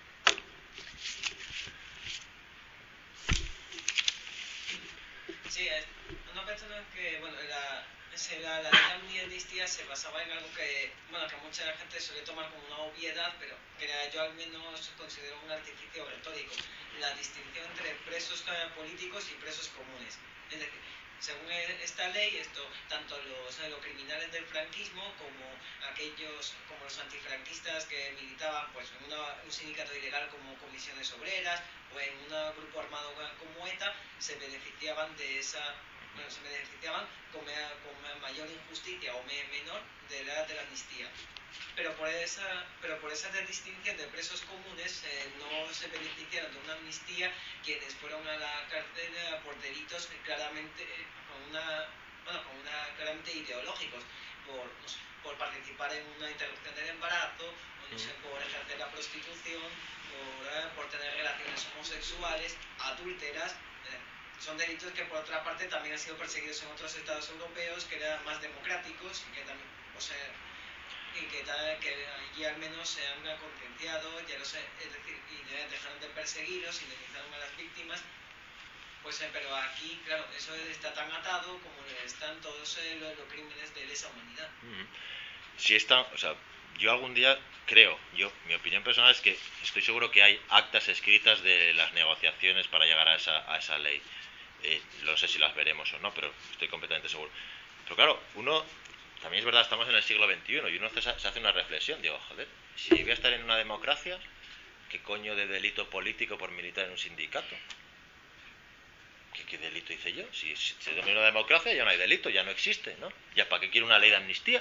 Sí, una persona que, bueno, la, la, la ley de amnistía se basaba en algo que, bueno, que mucha gente suele tomar como una obviedad, pero que yo al menos considero un artificio retórico, la distinción entre presos políticos y presos comunes. Es decir, según esta ley, esto, tanto los, los criminales del franquismo como aquellos, como los antifranquistas que militaban pues, en una, un sindicato ilegal como Comisiones Obreras o en un grupo armado como ETA, se beneficiaban de esa, bueno, se beneficiaban con, con mayor injusticia o menor de la, de la amnistía. Pero por esa, pero por esa distinción de presos comunes eh, no se beneficiaron de una amnistía quienes fueron a la cárcel por delitos claramente eh, con una, bueno, con una claramente ideológicos, por, no sé, por participar en una interrupción del embarazo, o no sé, por ejercer la prostitución, por, eh, por tener relaciones homosexuales, adúlteras. Eh, son delitos que por otra parte también han sido perseguidos en otros estados europeos que eran más democráticos y que también, o sea, y que, que allí al menos se han concienciado, ya lo sé, es decir, y dejaron de perseguirlos, indemnizaron a las víctimas, pues eh, pero aquí, claro, eso está tan atado como están todos eh, los, los crímenes de lesa humanidad. Si está, o sea, yo algún día creo, yo, mi opinión personal es que estoy seguro que hay actas escritas de las negociaciones para llegar a esa, a esa ley. Eh, no sé si las veremos o no, pero estoy completamente seguro. Pero claro, uno... También es verdad, estamos en el siglo veintiuno y uno se hace una reflexión, digo, joder, si voy a estar en una democracia, ¿qué coño de delito político por militar en un sindicato? ¿Qué, qué delito hice yo? Si, si se domina una democracia ya no hay delito, ya no existe, ¿no? ¿Ya para qué quiero una ley de amnistía?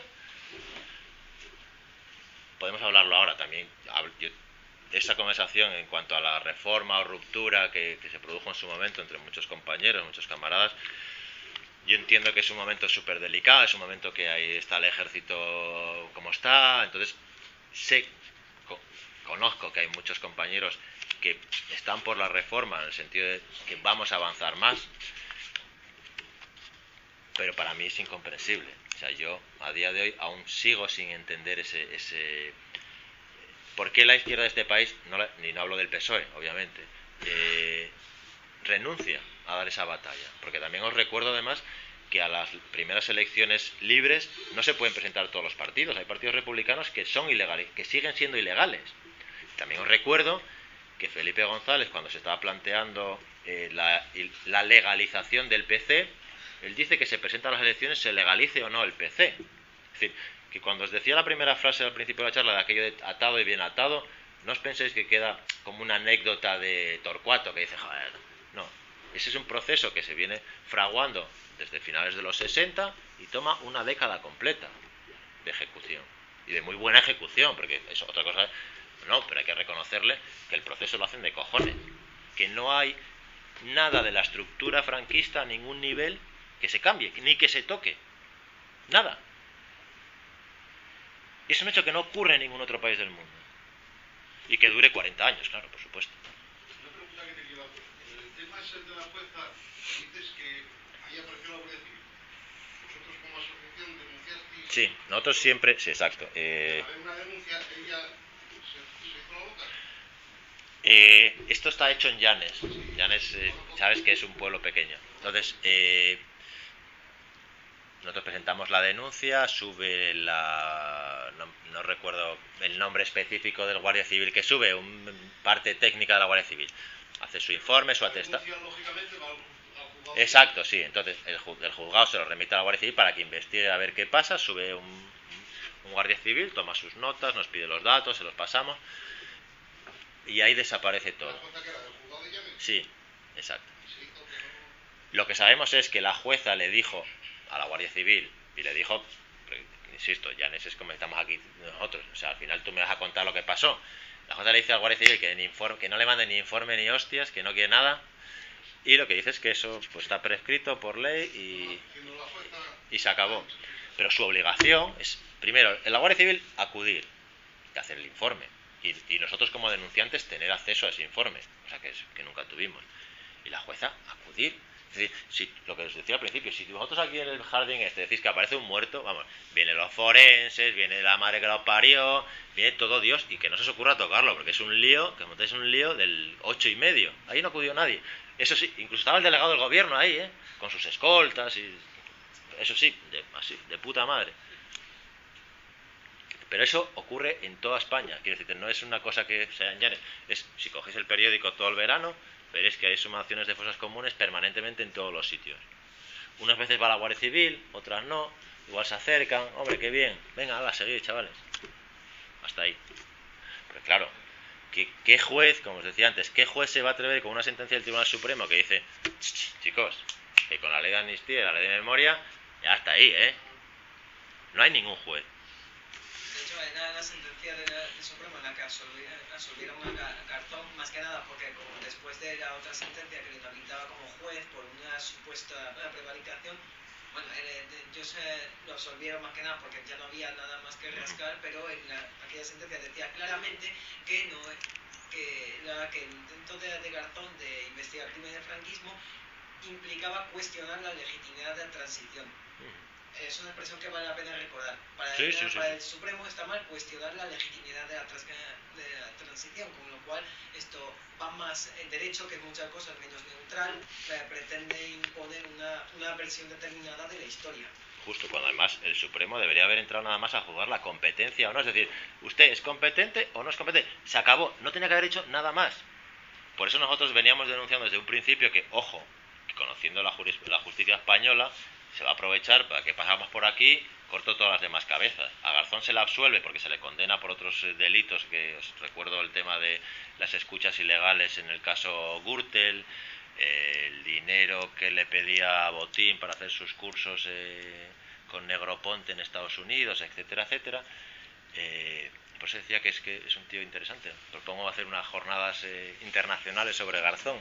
Podemos hablarlo ahora también. Yo, esa conversación en cuanto a la reforma o ruptura que, que se produjo en su momento entre muchos compañeros, muchos camaradas, yo entiendo que es un momento súper delicado, es un momento que ahí está el ejército como está, entonces sé, co conozco que hay muchos compañeros que están por la reforma en el sentido de que vamos a avanzar más, pero para mí es incomprensible. O sea, yo a día de hoy aún sigo sin entender ese... ese ¿por qué la izquierda de este país, no la, ni no hablo del P S O E, obviamente, eh, renuncia a dar esa batalla? Porque también os recuerdo además que a las primeras elecciones libres no se pueden presentar todos los partidos. Hay partidos republicanos que son ilegales, que siguen siendo ilegales. También os recuerdo que Felipe González, cuando se estaba planteando eh, la, la legalización del P C, él dice que se presenta a las elecciones, se legalice o no el P C. Es decir, que cuando os decía la primera frase al principio de la charla de aquello de atado y bien atado, no os penséis que queda como una anécdota de Torcuato que dice, joder, no. Ese es un proceso que se viene fraguando desde finales de los sesenta y toma una década completa de ejecución. Y de muy buena ejecución, porque es otra cosa. No, pero hay que reconocerle que el proceso lo hacen de cojones. Que no hay nada de la estructura franquista a ningún nivel que se cambie, ni que se toque. Nada. Y es un hecho que no ocurre en ningún otro país del mundo. Y que dure cuarenta años, claro, por supuesto. Una pregunta que te quiero hacer. El tema es el de la jueza. Dices que ahí apareció la Guardia Civil. Vosotros como asociación denunciasteis... Sí, nosotros siempre... Sí, exacto. Eh, A ver, una denuncia, ella se, se hizo la boca. Eh, esto está hecho en Llanes. Llanes, eh, sabes que es un pueblo pequeño. Entonces, eh, nosotros presentamos la denuncia, sube la... No, no recuerdo el nombre específico del Guardia Civil que sube, una parte técnica de la Guardia Civil. Hace su informe, su atestado. Exacto, sí. Entonces, el, el juzgado se lo remite a la Guardia Civil para que investigue a ver qué pasa. Sube un, un Guardia Civil, toma sus notas, nos pide los datos, se los pasamos. Y ahí desaparece todo. Sí, exacto. Lo que sabemos es que la jueza le dijo a la Guardia Civil, y le dijo, insisto, ya en ese es como estamos aquí nosotros, o sea, al final tú me vas a contar lo que pasó. La jueza le dice a la Guardia Civil que, ni informe, que no le mande ni informe ni hostias, que no quiere nada, y lo que dice es que eso pues está prescrito por ley y, y se acabó. Pero su obligación es, primero, en la Guardia Civil acudir y hacer el informe. Y, y nosotros como denunciantes tener acceso a ese informe, o sea que, es, que nunca tuvimos. Y la jueza acudir. Es decir, si, lo que os decía al principio, si vosotros aquí en el jardín este decís que aparece un muerto, vamos, vienen los forenses, viene la madre que lo parió, viene todo Dios, y que no se os ocurra tocarlo, porque es un lío, que montáis un lío del ocho y medio. Ahí no acudió nadie. Eso sí, incluso estaba el delegado del gobierno ahí, ¿eh? Con sus escoltas y... Eso sí, de, así, de puta madre. Pero eso ocurre en toda España, quiero decir, no es una cosa que se añade, es, si cogéis el periódico todo el verano, veréis que hay sumaciones de fosas comunes permanentemente en todos los sitios. Unas veces va la Guardia Civil, otras no, igual se acercan, hombre, qué bien, venga, a seguir, chavales. Hasta ahí. Pero claro, ¿qué, qué juez, como os decía antes, qué juez se va a atrever con una sentencia del Tribunal Supremo que dice, chicos, que con la ley de amnistía y la ley de memoria, ya está ahí, ¿eh? No hay ningún juez. De hecho, era la sentencia del de Supremo en la que absolvieron, absolvieron a Garzón, más que nada porque como después de la otra sentencia que le inhabilitaba como juez por una supuesta una prevaricación, bueno, eh, de, yo sé, lo absolvieron más que nada porque ya no había nada más que rascar, pero en la, aquella sentencia decía claramente que no que, la, que el intento de, de Garzón de investigar crímenes del franquismo implicaba cuestionar la legitimidad de la transición. Es una expresión que vale la pena recordar. Para, sí, el, sí, sí. para el Supremo está mal cuestionar la legitimidad de la, trans, de la transición, con lo cual esto va más en derecho, que muchas cosas menos neutral, eh, pretende imponer una, una versión determinada de la historia. Justo, cuando además el Supremo debería haber entrado nada más a jugar la competencia o no, es decir, ¿usted es competente o no es competente? Se acabó, no tenía que haber hecho nada más. Por eso nosotros veníamos denunciando desde un principio que, ojo, que conociendo la, juris, la justicia española, se va a aprovechar para que pasamos por aquí, corto todas las demás cabezas. A Garzón se le absuelve porque se le condena por otros delitos, que os recuerdo el tema de las escuchas ilegales en el caso Gürtel, eh, el dinero que le pedía a Botín para hacer sus cursos eh, con Negroponte en Estados Unidos, etcétera, etcétera. Eh, por eso decía que es que es un tío interesante. Propongo hacer unas jornadas eh, internacionales sobre Garzón.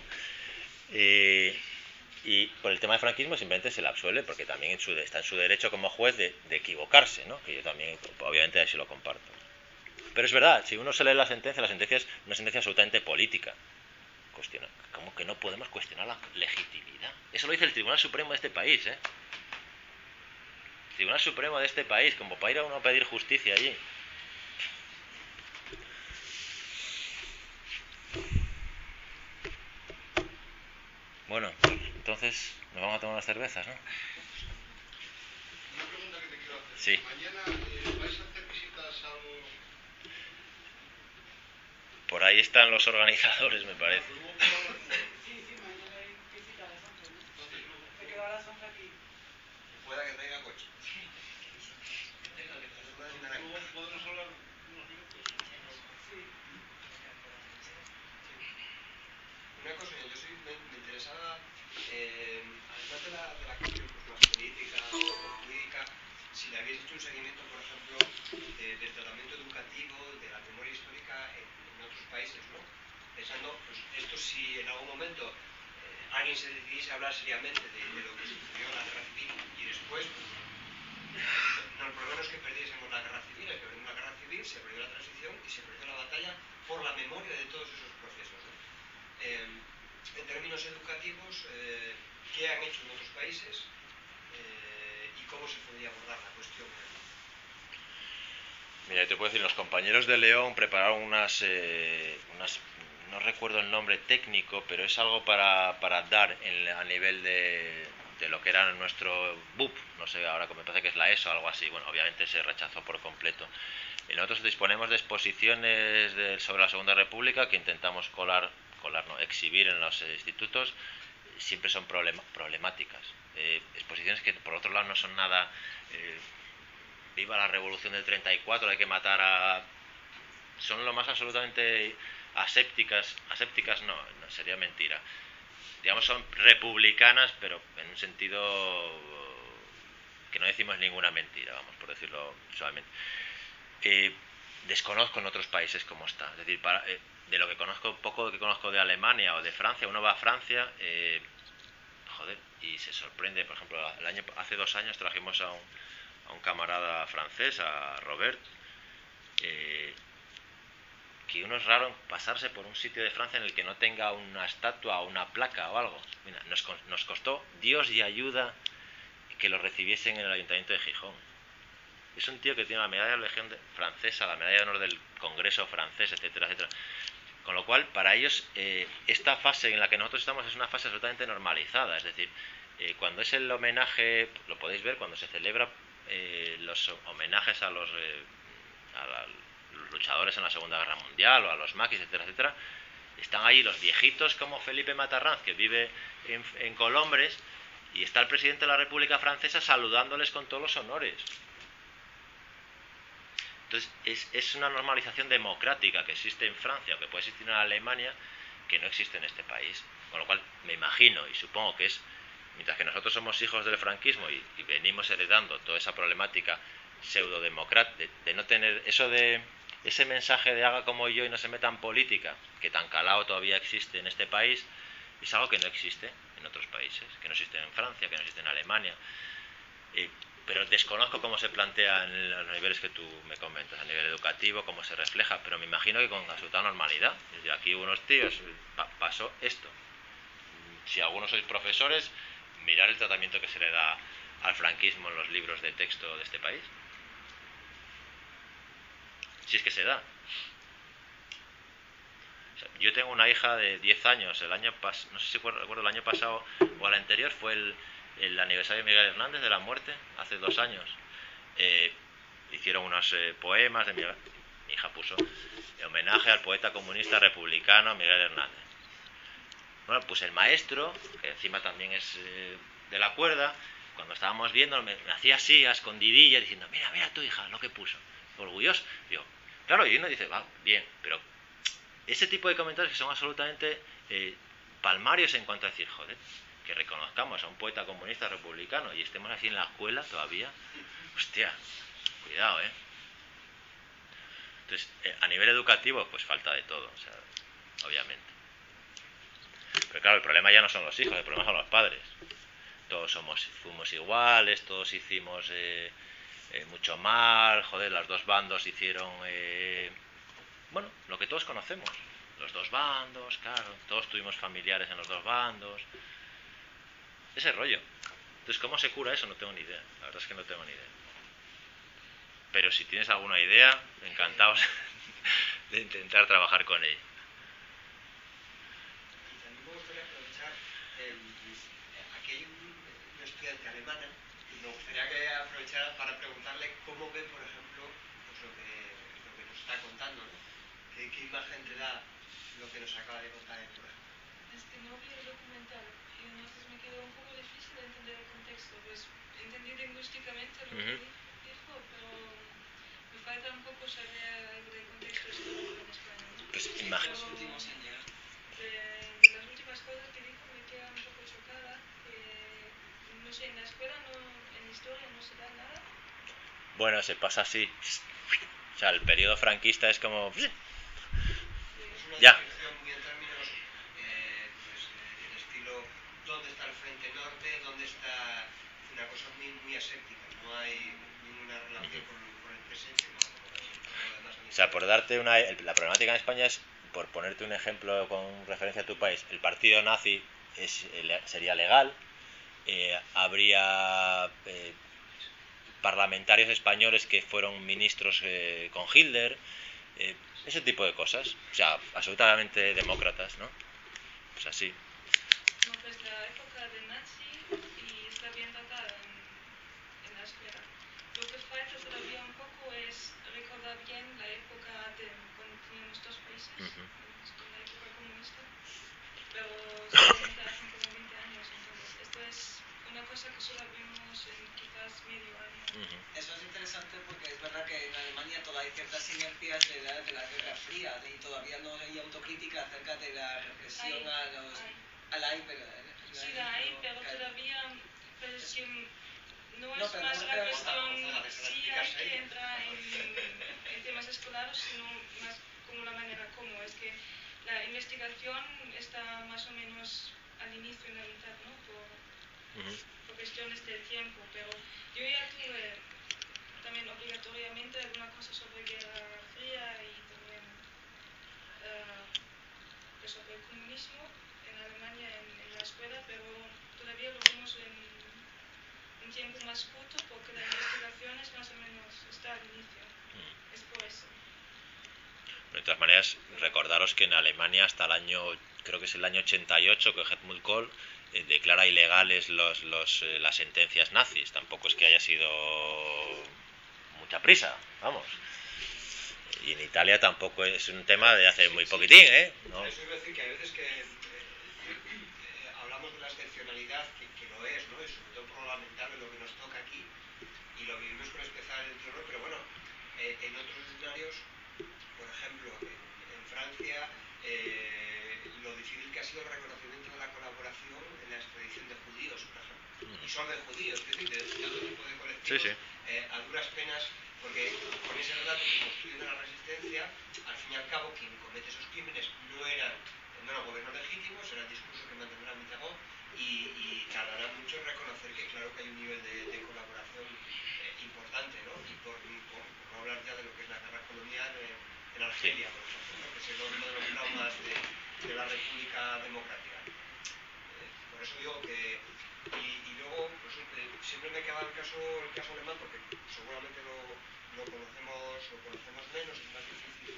Eh, Y por el tema del franquismo simplemente se le absuelve porque también en su, está en su derecho como juez de, de equivocarse, ¿no? Que yo también, obviamente, así lo comparto. Pero es verdad, si uno se lee la sentencia, la sentencia es una sentencia absolutamente política. Cuestiona, ¿cómo que no podemos cuestionar la legitimidad? Eso lo dice el Tribunal Supremo de este país, ¿eh? El Tribunal Supremo de este país, como para ir a uno a pedir justicia allí. Bueno, entonces nos vamos a tomar unas cervezas, ¿no? mañana eh, vais a hacer visitas al... Por ahí están los organizadores, me parece. Sí, sí, mañana hay visita a las once, ¿no? Se quedó a las once aquí. Pueda que traiga coche. Luego podemos hablar unos minutos. Sí. Una cosa, yo soy, me, me interesaba, eh, además de la, de la cuestión pues, más política o, o jurídica, si le habéis hecho un seguimiento, por ejemplo, de, del tratamiento educativo, de la memoria histórica en, en otros países, ¿no? Pensando, pues esto si en algún momento eh, alguien se decidiese a hablar seriamente de, de lo que sucedió en la guerra civil y después, no, el problema no es que perdiésemos la guerra civil, es que perdió una guerra civil, se perdió la transición y se perdió la batalla por la memoria de todos esos procesos, ¿no? Eh, en términos educativos, eh, ¿qué han hecho en otros países eh, y cómo se podría abordar la cuestión? Mira, te puedo decir, los compañeros de León prepararon unas, eh, unas no recuerdo el nombre técnico, pero es algo para, para dar en, a nivel de, de lo que era nuestro B U P, no sé, ahora me parece que es la ESO o algo así, bueno, obviamente se rechazó por completo. Y nosotros disponemos de exposiciones de, sobre la Segunda República que intentamos colar, colar no, exhibir en los institutos, siempre son problema, problemáticas. Eh, exposiciones que por otro lado no son nada... Eh, viva la revolución del treinta y cuatro, hay que matar a... Son lo más absolutamente asépticas, asépticas no, no sería mentira. Digamos, son republicanas, pero en un sentido que no decimos ninguna mentira, vamos, por decirlo suavemente. Eh, desconozco en otros países cómo está. Es decir, para, eh, de lo que conozco, poco que conozco de Alemania o de Francia, uno va a Francia, eh, joder, y se sorprende. Por ejemplo, el año, hace dos años trajimos a un a un camarada francés, a Robert, eh, que uno es raro pasarse por un sitio de Francia en el que no tenga una estatua o una placa o algo. Mira, nos, nos costó Dios y ayuda que lo recibiesen en el Ayuntamiento de Gijón. Es un tío que tiene la medalla de la Legión francesa, la medalla de honor del Congreso francés, etcétera, etcétera. Con lo cual, para ellos, eh, esta fase en la que nosotros estamos es una fase absolutamente normalizada. Es decir, eh, cuando es el homenaje, lo podéis ver, cuando se celebra Eh, los homenajes a los, eh, a la, los luchadores en la Segunda Guerra Mundial o a los maquis, etcétera, etcétera, están ahí los viejitos como Felipe Matarranz, que vive en, en Colombres, y está el presidente de la República Francesa saludándoles con todos los honores. Entonces es, es una normalización democrática que existe en Francia o que puede existir en Alemania, que no existe en este país, con lo cual me imagino y supongo que es, mientras que nosotros somos hijos del franquismo y, y venimos heredando toda esa problemática pseudodemocrática, de, de no tener eso de ese mensaje de haga como yo y no se meta en política, que tan calado todavía existe en este país, es algo que no existe en otros países, que no existe en Francia, que no existe en Alemania. Eh, pero desconozco cómo se plantea en los niveles que tú me comentas, a nivel educativo, cómo se refleja, pero me imagino que con absoluta normalidad. Es decir, aquí unos tíos, pa pasó esto. Si algunos sois profesores, mirar el tratamiento que se le da al franquismo en los libros de texto de este país. Si es que se da. O sea, yo tengo una hija de diez años, el año pas no sé si recuerdo el año pasado o al anterior, fue el, el aniversario de Miguel Hernández de la muerte, hace dos años. Eh, hicieron unos eh, poemas de Miguel, mi hija puso en homenaje al poeta comunista republicano Miguel Hernández. Bueno, pues el maestro, que encima también es eh, de la cuerda, cuando estábamos viendo, me, me hacía así, a escondidilla, diciendo, mira, mira tu hija, lo que puso. Orgulloso. Digo, claro, y uno dice, va, bien, pero ese tipo de comentarios que son absolutamente eh, palmarios en cuanto a decir, joder, que reconozcamos a un poeta comunista republicano y estemos así en la escuela todavía, hostia, cuidado, ¿eh? Entonces, eh, a nivel educativo, pues falta de todo, o sea, obviamente. Pero claro, el problema ya no son los hijos, el problema son los padres. Todos somos, fuimos iguales, todos hicimos eh, eh, mucho mal, joder, los dos bandos hicieron, eh, bueno, lo que todos conocemos. Los dos bandos, claro, todos tuvimos familiares en los dos bandos. Ese rollo. Entonces, ¿cómo se cura eso? No tengo ni idea. La verdad es que no tengo ni idea. Pero si tienes alguna idea, encantados de intentar trabajar con ella. Aquí hay una estudiante alemana que me gustaría que aprovechara para preguntarle cómo ve, por ejemplo, pues lo que, lo que nos está contando, ¿no? ¿Qué, qué imagen te da lo que nos acaba de contar él, por ejemplo? Es que no vi el documental y entonces me quedó un poco difícil entender el contexto. Pues entendí lingüísticamente lo que Ujú. dijo, pero me falta un poco saber algo del contexto histórico en España, ¿no? Pues Sí, imag- los últimos años. De, de las últimas cosas que dijo me queda un poco chocada, que no sé, en la escuela, no, en historia no se da nada. Bueno, se pasa así. O sea, el periodo franquista es como... Es una Ya. descripción muy en términos, eh, pues, eh, del estilo, ¿dónde está el frente norte? ¿Dónde está...? Una cosa muy, muy aséptica, no hay ninguna relación con, con el presente, no, con lo demás. O sea, por darte una... el- La problemática en España es, por ponerte un ejemplo con referencia a tu país, el partido nazi es, eh, sería legal, eh, habría eh, parlamentarios españoles que fueron ministros eh, con Hitler, eh, ese tipo de cosas. O sea, absolutamente demócratas, ¿no? Pues así. No, pues la época de nazi y está bien tratada en, en la escuela. Lo que falta todavía un poco es recordar bien la época de cuando teníamos dos países, Ujú. en la época comunista, pero solamente hace como veinte años. Entonces, esto es una cosa que solo vimos en quizás medio año. Ujú. Eso es interesante porque es verdad que en Alemania todavía hay ciertas inercias de la, de la Guerra Fría y todavía no hay autocrítica acerca de la represión Hay, a los... hay. a la hiper... Sí, la hay, pero todavía pues, es que no No, es pero más no la creo- cuestión, Ojalá, ojalá, sí hay que entrar en, en temas escolares, sino más como la manera como. Es que la investigación está más o menos al inicio, en la mitad, ¿no? Por, Ujú. por cuestiones del tiempo, pero yo ya tuve también obligatoriamente alguna cosa sobre Guerra Fría y también eh, pues sobre el comunismo en Alemania en, en la escuela, pero todavía lo vemos en un tiempo más corto porque la investigación es más o menos está al inicio. Es por eso. De todas maneras, recordaros que en Alemania hasta el año, creo que es el año ochenta y ocho, que Helmut Kohl eh, declara ilegales los, los, eh, las sentencias nazis. Tampoco es que haya sido mucha prisa, vamos. Y en Italia tampoco es un tema de hace muy poquitín, ¿eh? ¿No? Eso iba a decir que hay veces que eh, eh, hablamos de la excepcionalidad, que, que lo es, ¿no? Y sobre todo por lo lamentable lo que nos toca aquí, y lo vivimos con especial terror, pero bueno, eh, en otros escenarios, por ejemplo, en, en Francia, eh, lo difícil que ha sido el reconocimiento de la colaboración en la expedición de judíos, por ejemplo. Y son de judíos, es decir, de, de otro tipo de colectivos, Sí, sí. eh, a duras penas, porque con ese relato que construyen de la resistencia, al fin y al cabo, quien comete esos crímenes no eran, no eran gobiernos legítimos, era el discurso que mantendrá Mitterrand, y, y tardará mucho en reconocer que claro que hay un nivel de, de colaboración eh, importante, ¿no? Y por, por, por no hablar ya de lo que es la guerra colonial en, en Argelia, por ejemplo, ¿no? Que es uno de los traumas de, de la República Democrática. Eh, por eso digo que, y, y luego, pues, eh, siempre me queda el caso, el caso alemán, porque seguramente lo, lo conocemos, lo conocemos menos, es más difícil,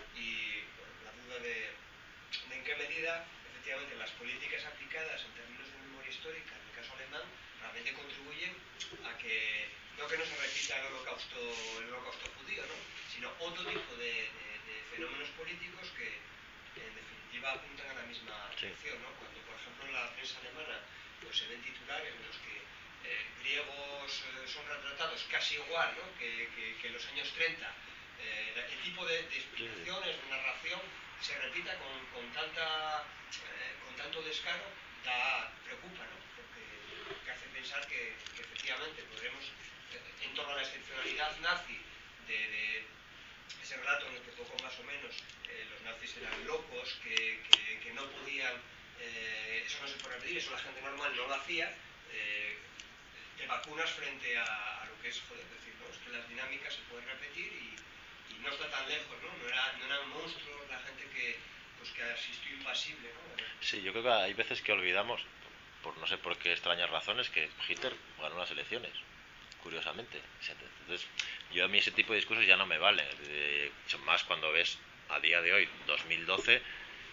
y bueno, la duda de, de en qué medida efectivamente las políticas aplicadas en términos de memoria histórica, en el caso alemán, realmente contribuyen a que, no que no se repita el holocausto, el holocausto judío, ¿no? Sino otro tipo de, de, de fenómenos políticos que en definitiva apuntan a la misma dirección, ¿no? Cuando por ejemplo en la prensa alemana pues se ven titulares en los que eh, griegos eh, son retratados casi igual, ¿no? que, que, que en los años treinta, eh, el tipo de, de explicaciones, de narración se repita con, con, tanta, eh, con tanto descaro, da, preocupa, ¿no? Porque, porque hace pensar que, que efectivamente podremos, eh, en torno a la excepcionalidad nazi, de, de ese relato en el que poco más o menos eh, los nazis eran locos, que, que, que no podían, eh, eso no se puede repetir, eso la gente normal no lo hacía, eh, de vacunas frente a, a lo que es, joder, decir, ¿no? Es que las dinámicas se pueden repetir y, y no está tan lejos, ¿no? No, era, no eran monstruos, la gente que, pues, que asistió impasible, ¿no? Sí, yo creo que hay veces que olvidamos, por no sé por qué extrañas razones, que Hitler ganó las elecciones, curiosamente. Entonces, yo a mí ese tipo de discursos ya no me valen. Eh, son más cuando ves a día de hoy, dos mil doce,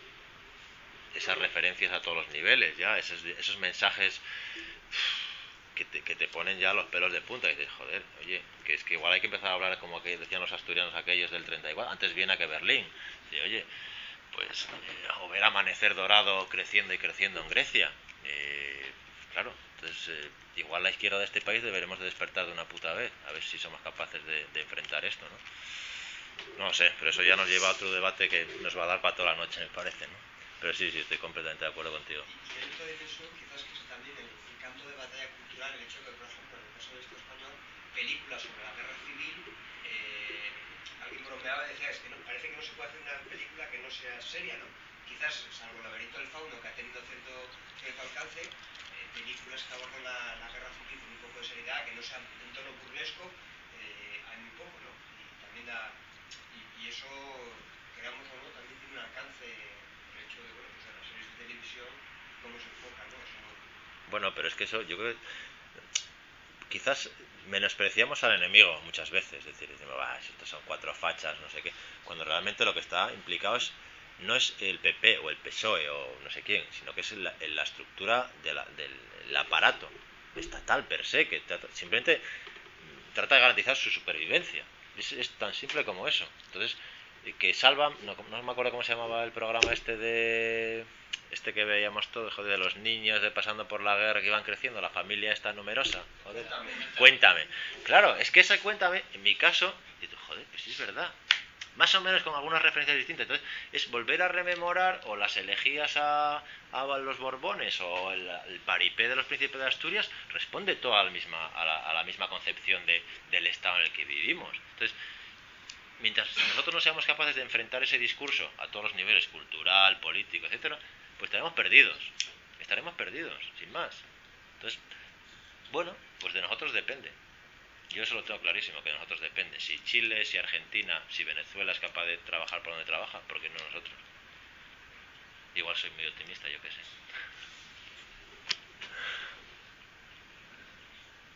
esas referencias a todos los niveles, ya esos, esos mensajes que te, que te ponen ya los pelos de punta y dices, joder, oye, que es que igual hay que empezar a hablar como que decían los asturianos aquellos del treinta y cuatro, antes Viena que Berlín. Dice, oye, pues eh, o ver amanecer dorado creciendo y creciendo en Grecia. Eh, claro, entonces eh, igual la izquierda de este país deberemos de despertar de una puta vez, a ver si somos capaces de, de enfrentar esto, ¿no? No sé, pero eso ya nos lleva a otro debate que nos va a dar para toda la noche, me parece, ¿no? Pero sí, sí, estoy completamente de acuerdo contigo. Y dentro de eso, quizás que es también el, el campo de batalla cultural, el hecho de que, por ejemplo, en el caso del Estado español, películas sobre la guerra civil, eh, alguien bromeaba y decía, es que no, parece que no se puede hacer una película que no sea seria, ¿no? Quizás, salvo el laberinto del fauno, que ha tenido cierto, cierto alcance, eh, películas que abordan la, la guerra civil con un poco de seriedad, que no sean en tono burlesco, eh, hay muy poco, ¿no? Y también da, y, y eso, queramos o no, también tiene un alcance, el hecho de, bueno, pues de las series de televisión, cómo se enfoca, ¿no? Eso... Bueno, pero es que eso, yo creo que quizás menospreciamos al enemigo muchas veces, es decir, decimos, bah, estos son cuatro fachas, no sé qué, cuando realmente lo que está implicado es, no es el P P o el P S O E o no sé quién, sino que es la, la estructura de la, del aparato estatal per se, que trata, simplemente trata de garantizar su supervivencia. Es, es tan simple como eso. Entonces, que salvan, no, no me acuerdo cómo se llamaba el programa este de... Este que veíamos todos, joder, de los niños de pasando por la guerra que iban creciendo, la familia esta numerosa. Joder. Cuéntame. Cuéntame. Claro, es que ese Cuéntame, en mi caso, digo, joder, pues sí es verdad. Más o menos con algunas referencias distintas. Entonces, es volver a rememorar o las elegías a, a los Borbones o el, el paripé de los príncipes de Asturias, responde todo a la misma, a la, a la misma concepción de, del estado en el que vivimos. Entonces, mientras nosotros no seamos capaces de enfrentar ese discurso a todos los niveles, cultural, político, etcétera, pues estaremos perdidos, estaremos perdidos, sin más. Entonces, bueno, pues de nosotros depende. Yo eso lo tengo clarísimo, que de nosotros depende. Si Chile, si Argentina, si Venezuela es capaz de trabajar por donde trabaja, ¿por qué no nosotros? Igual soy muy optimista, yo qué sé.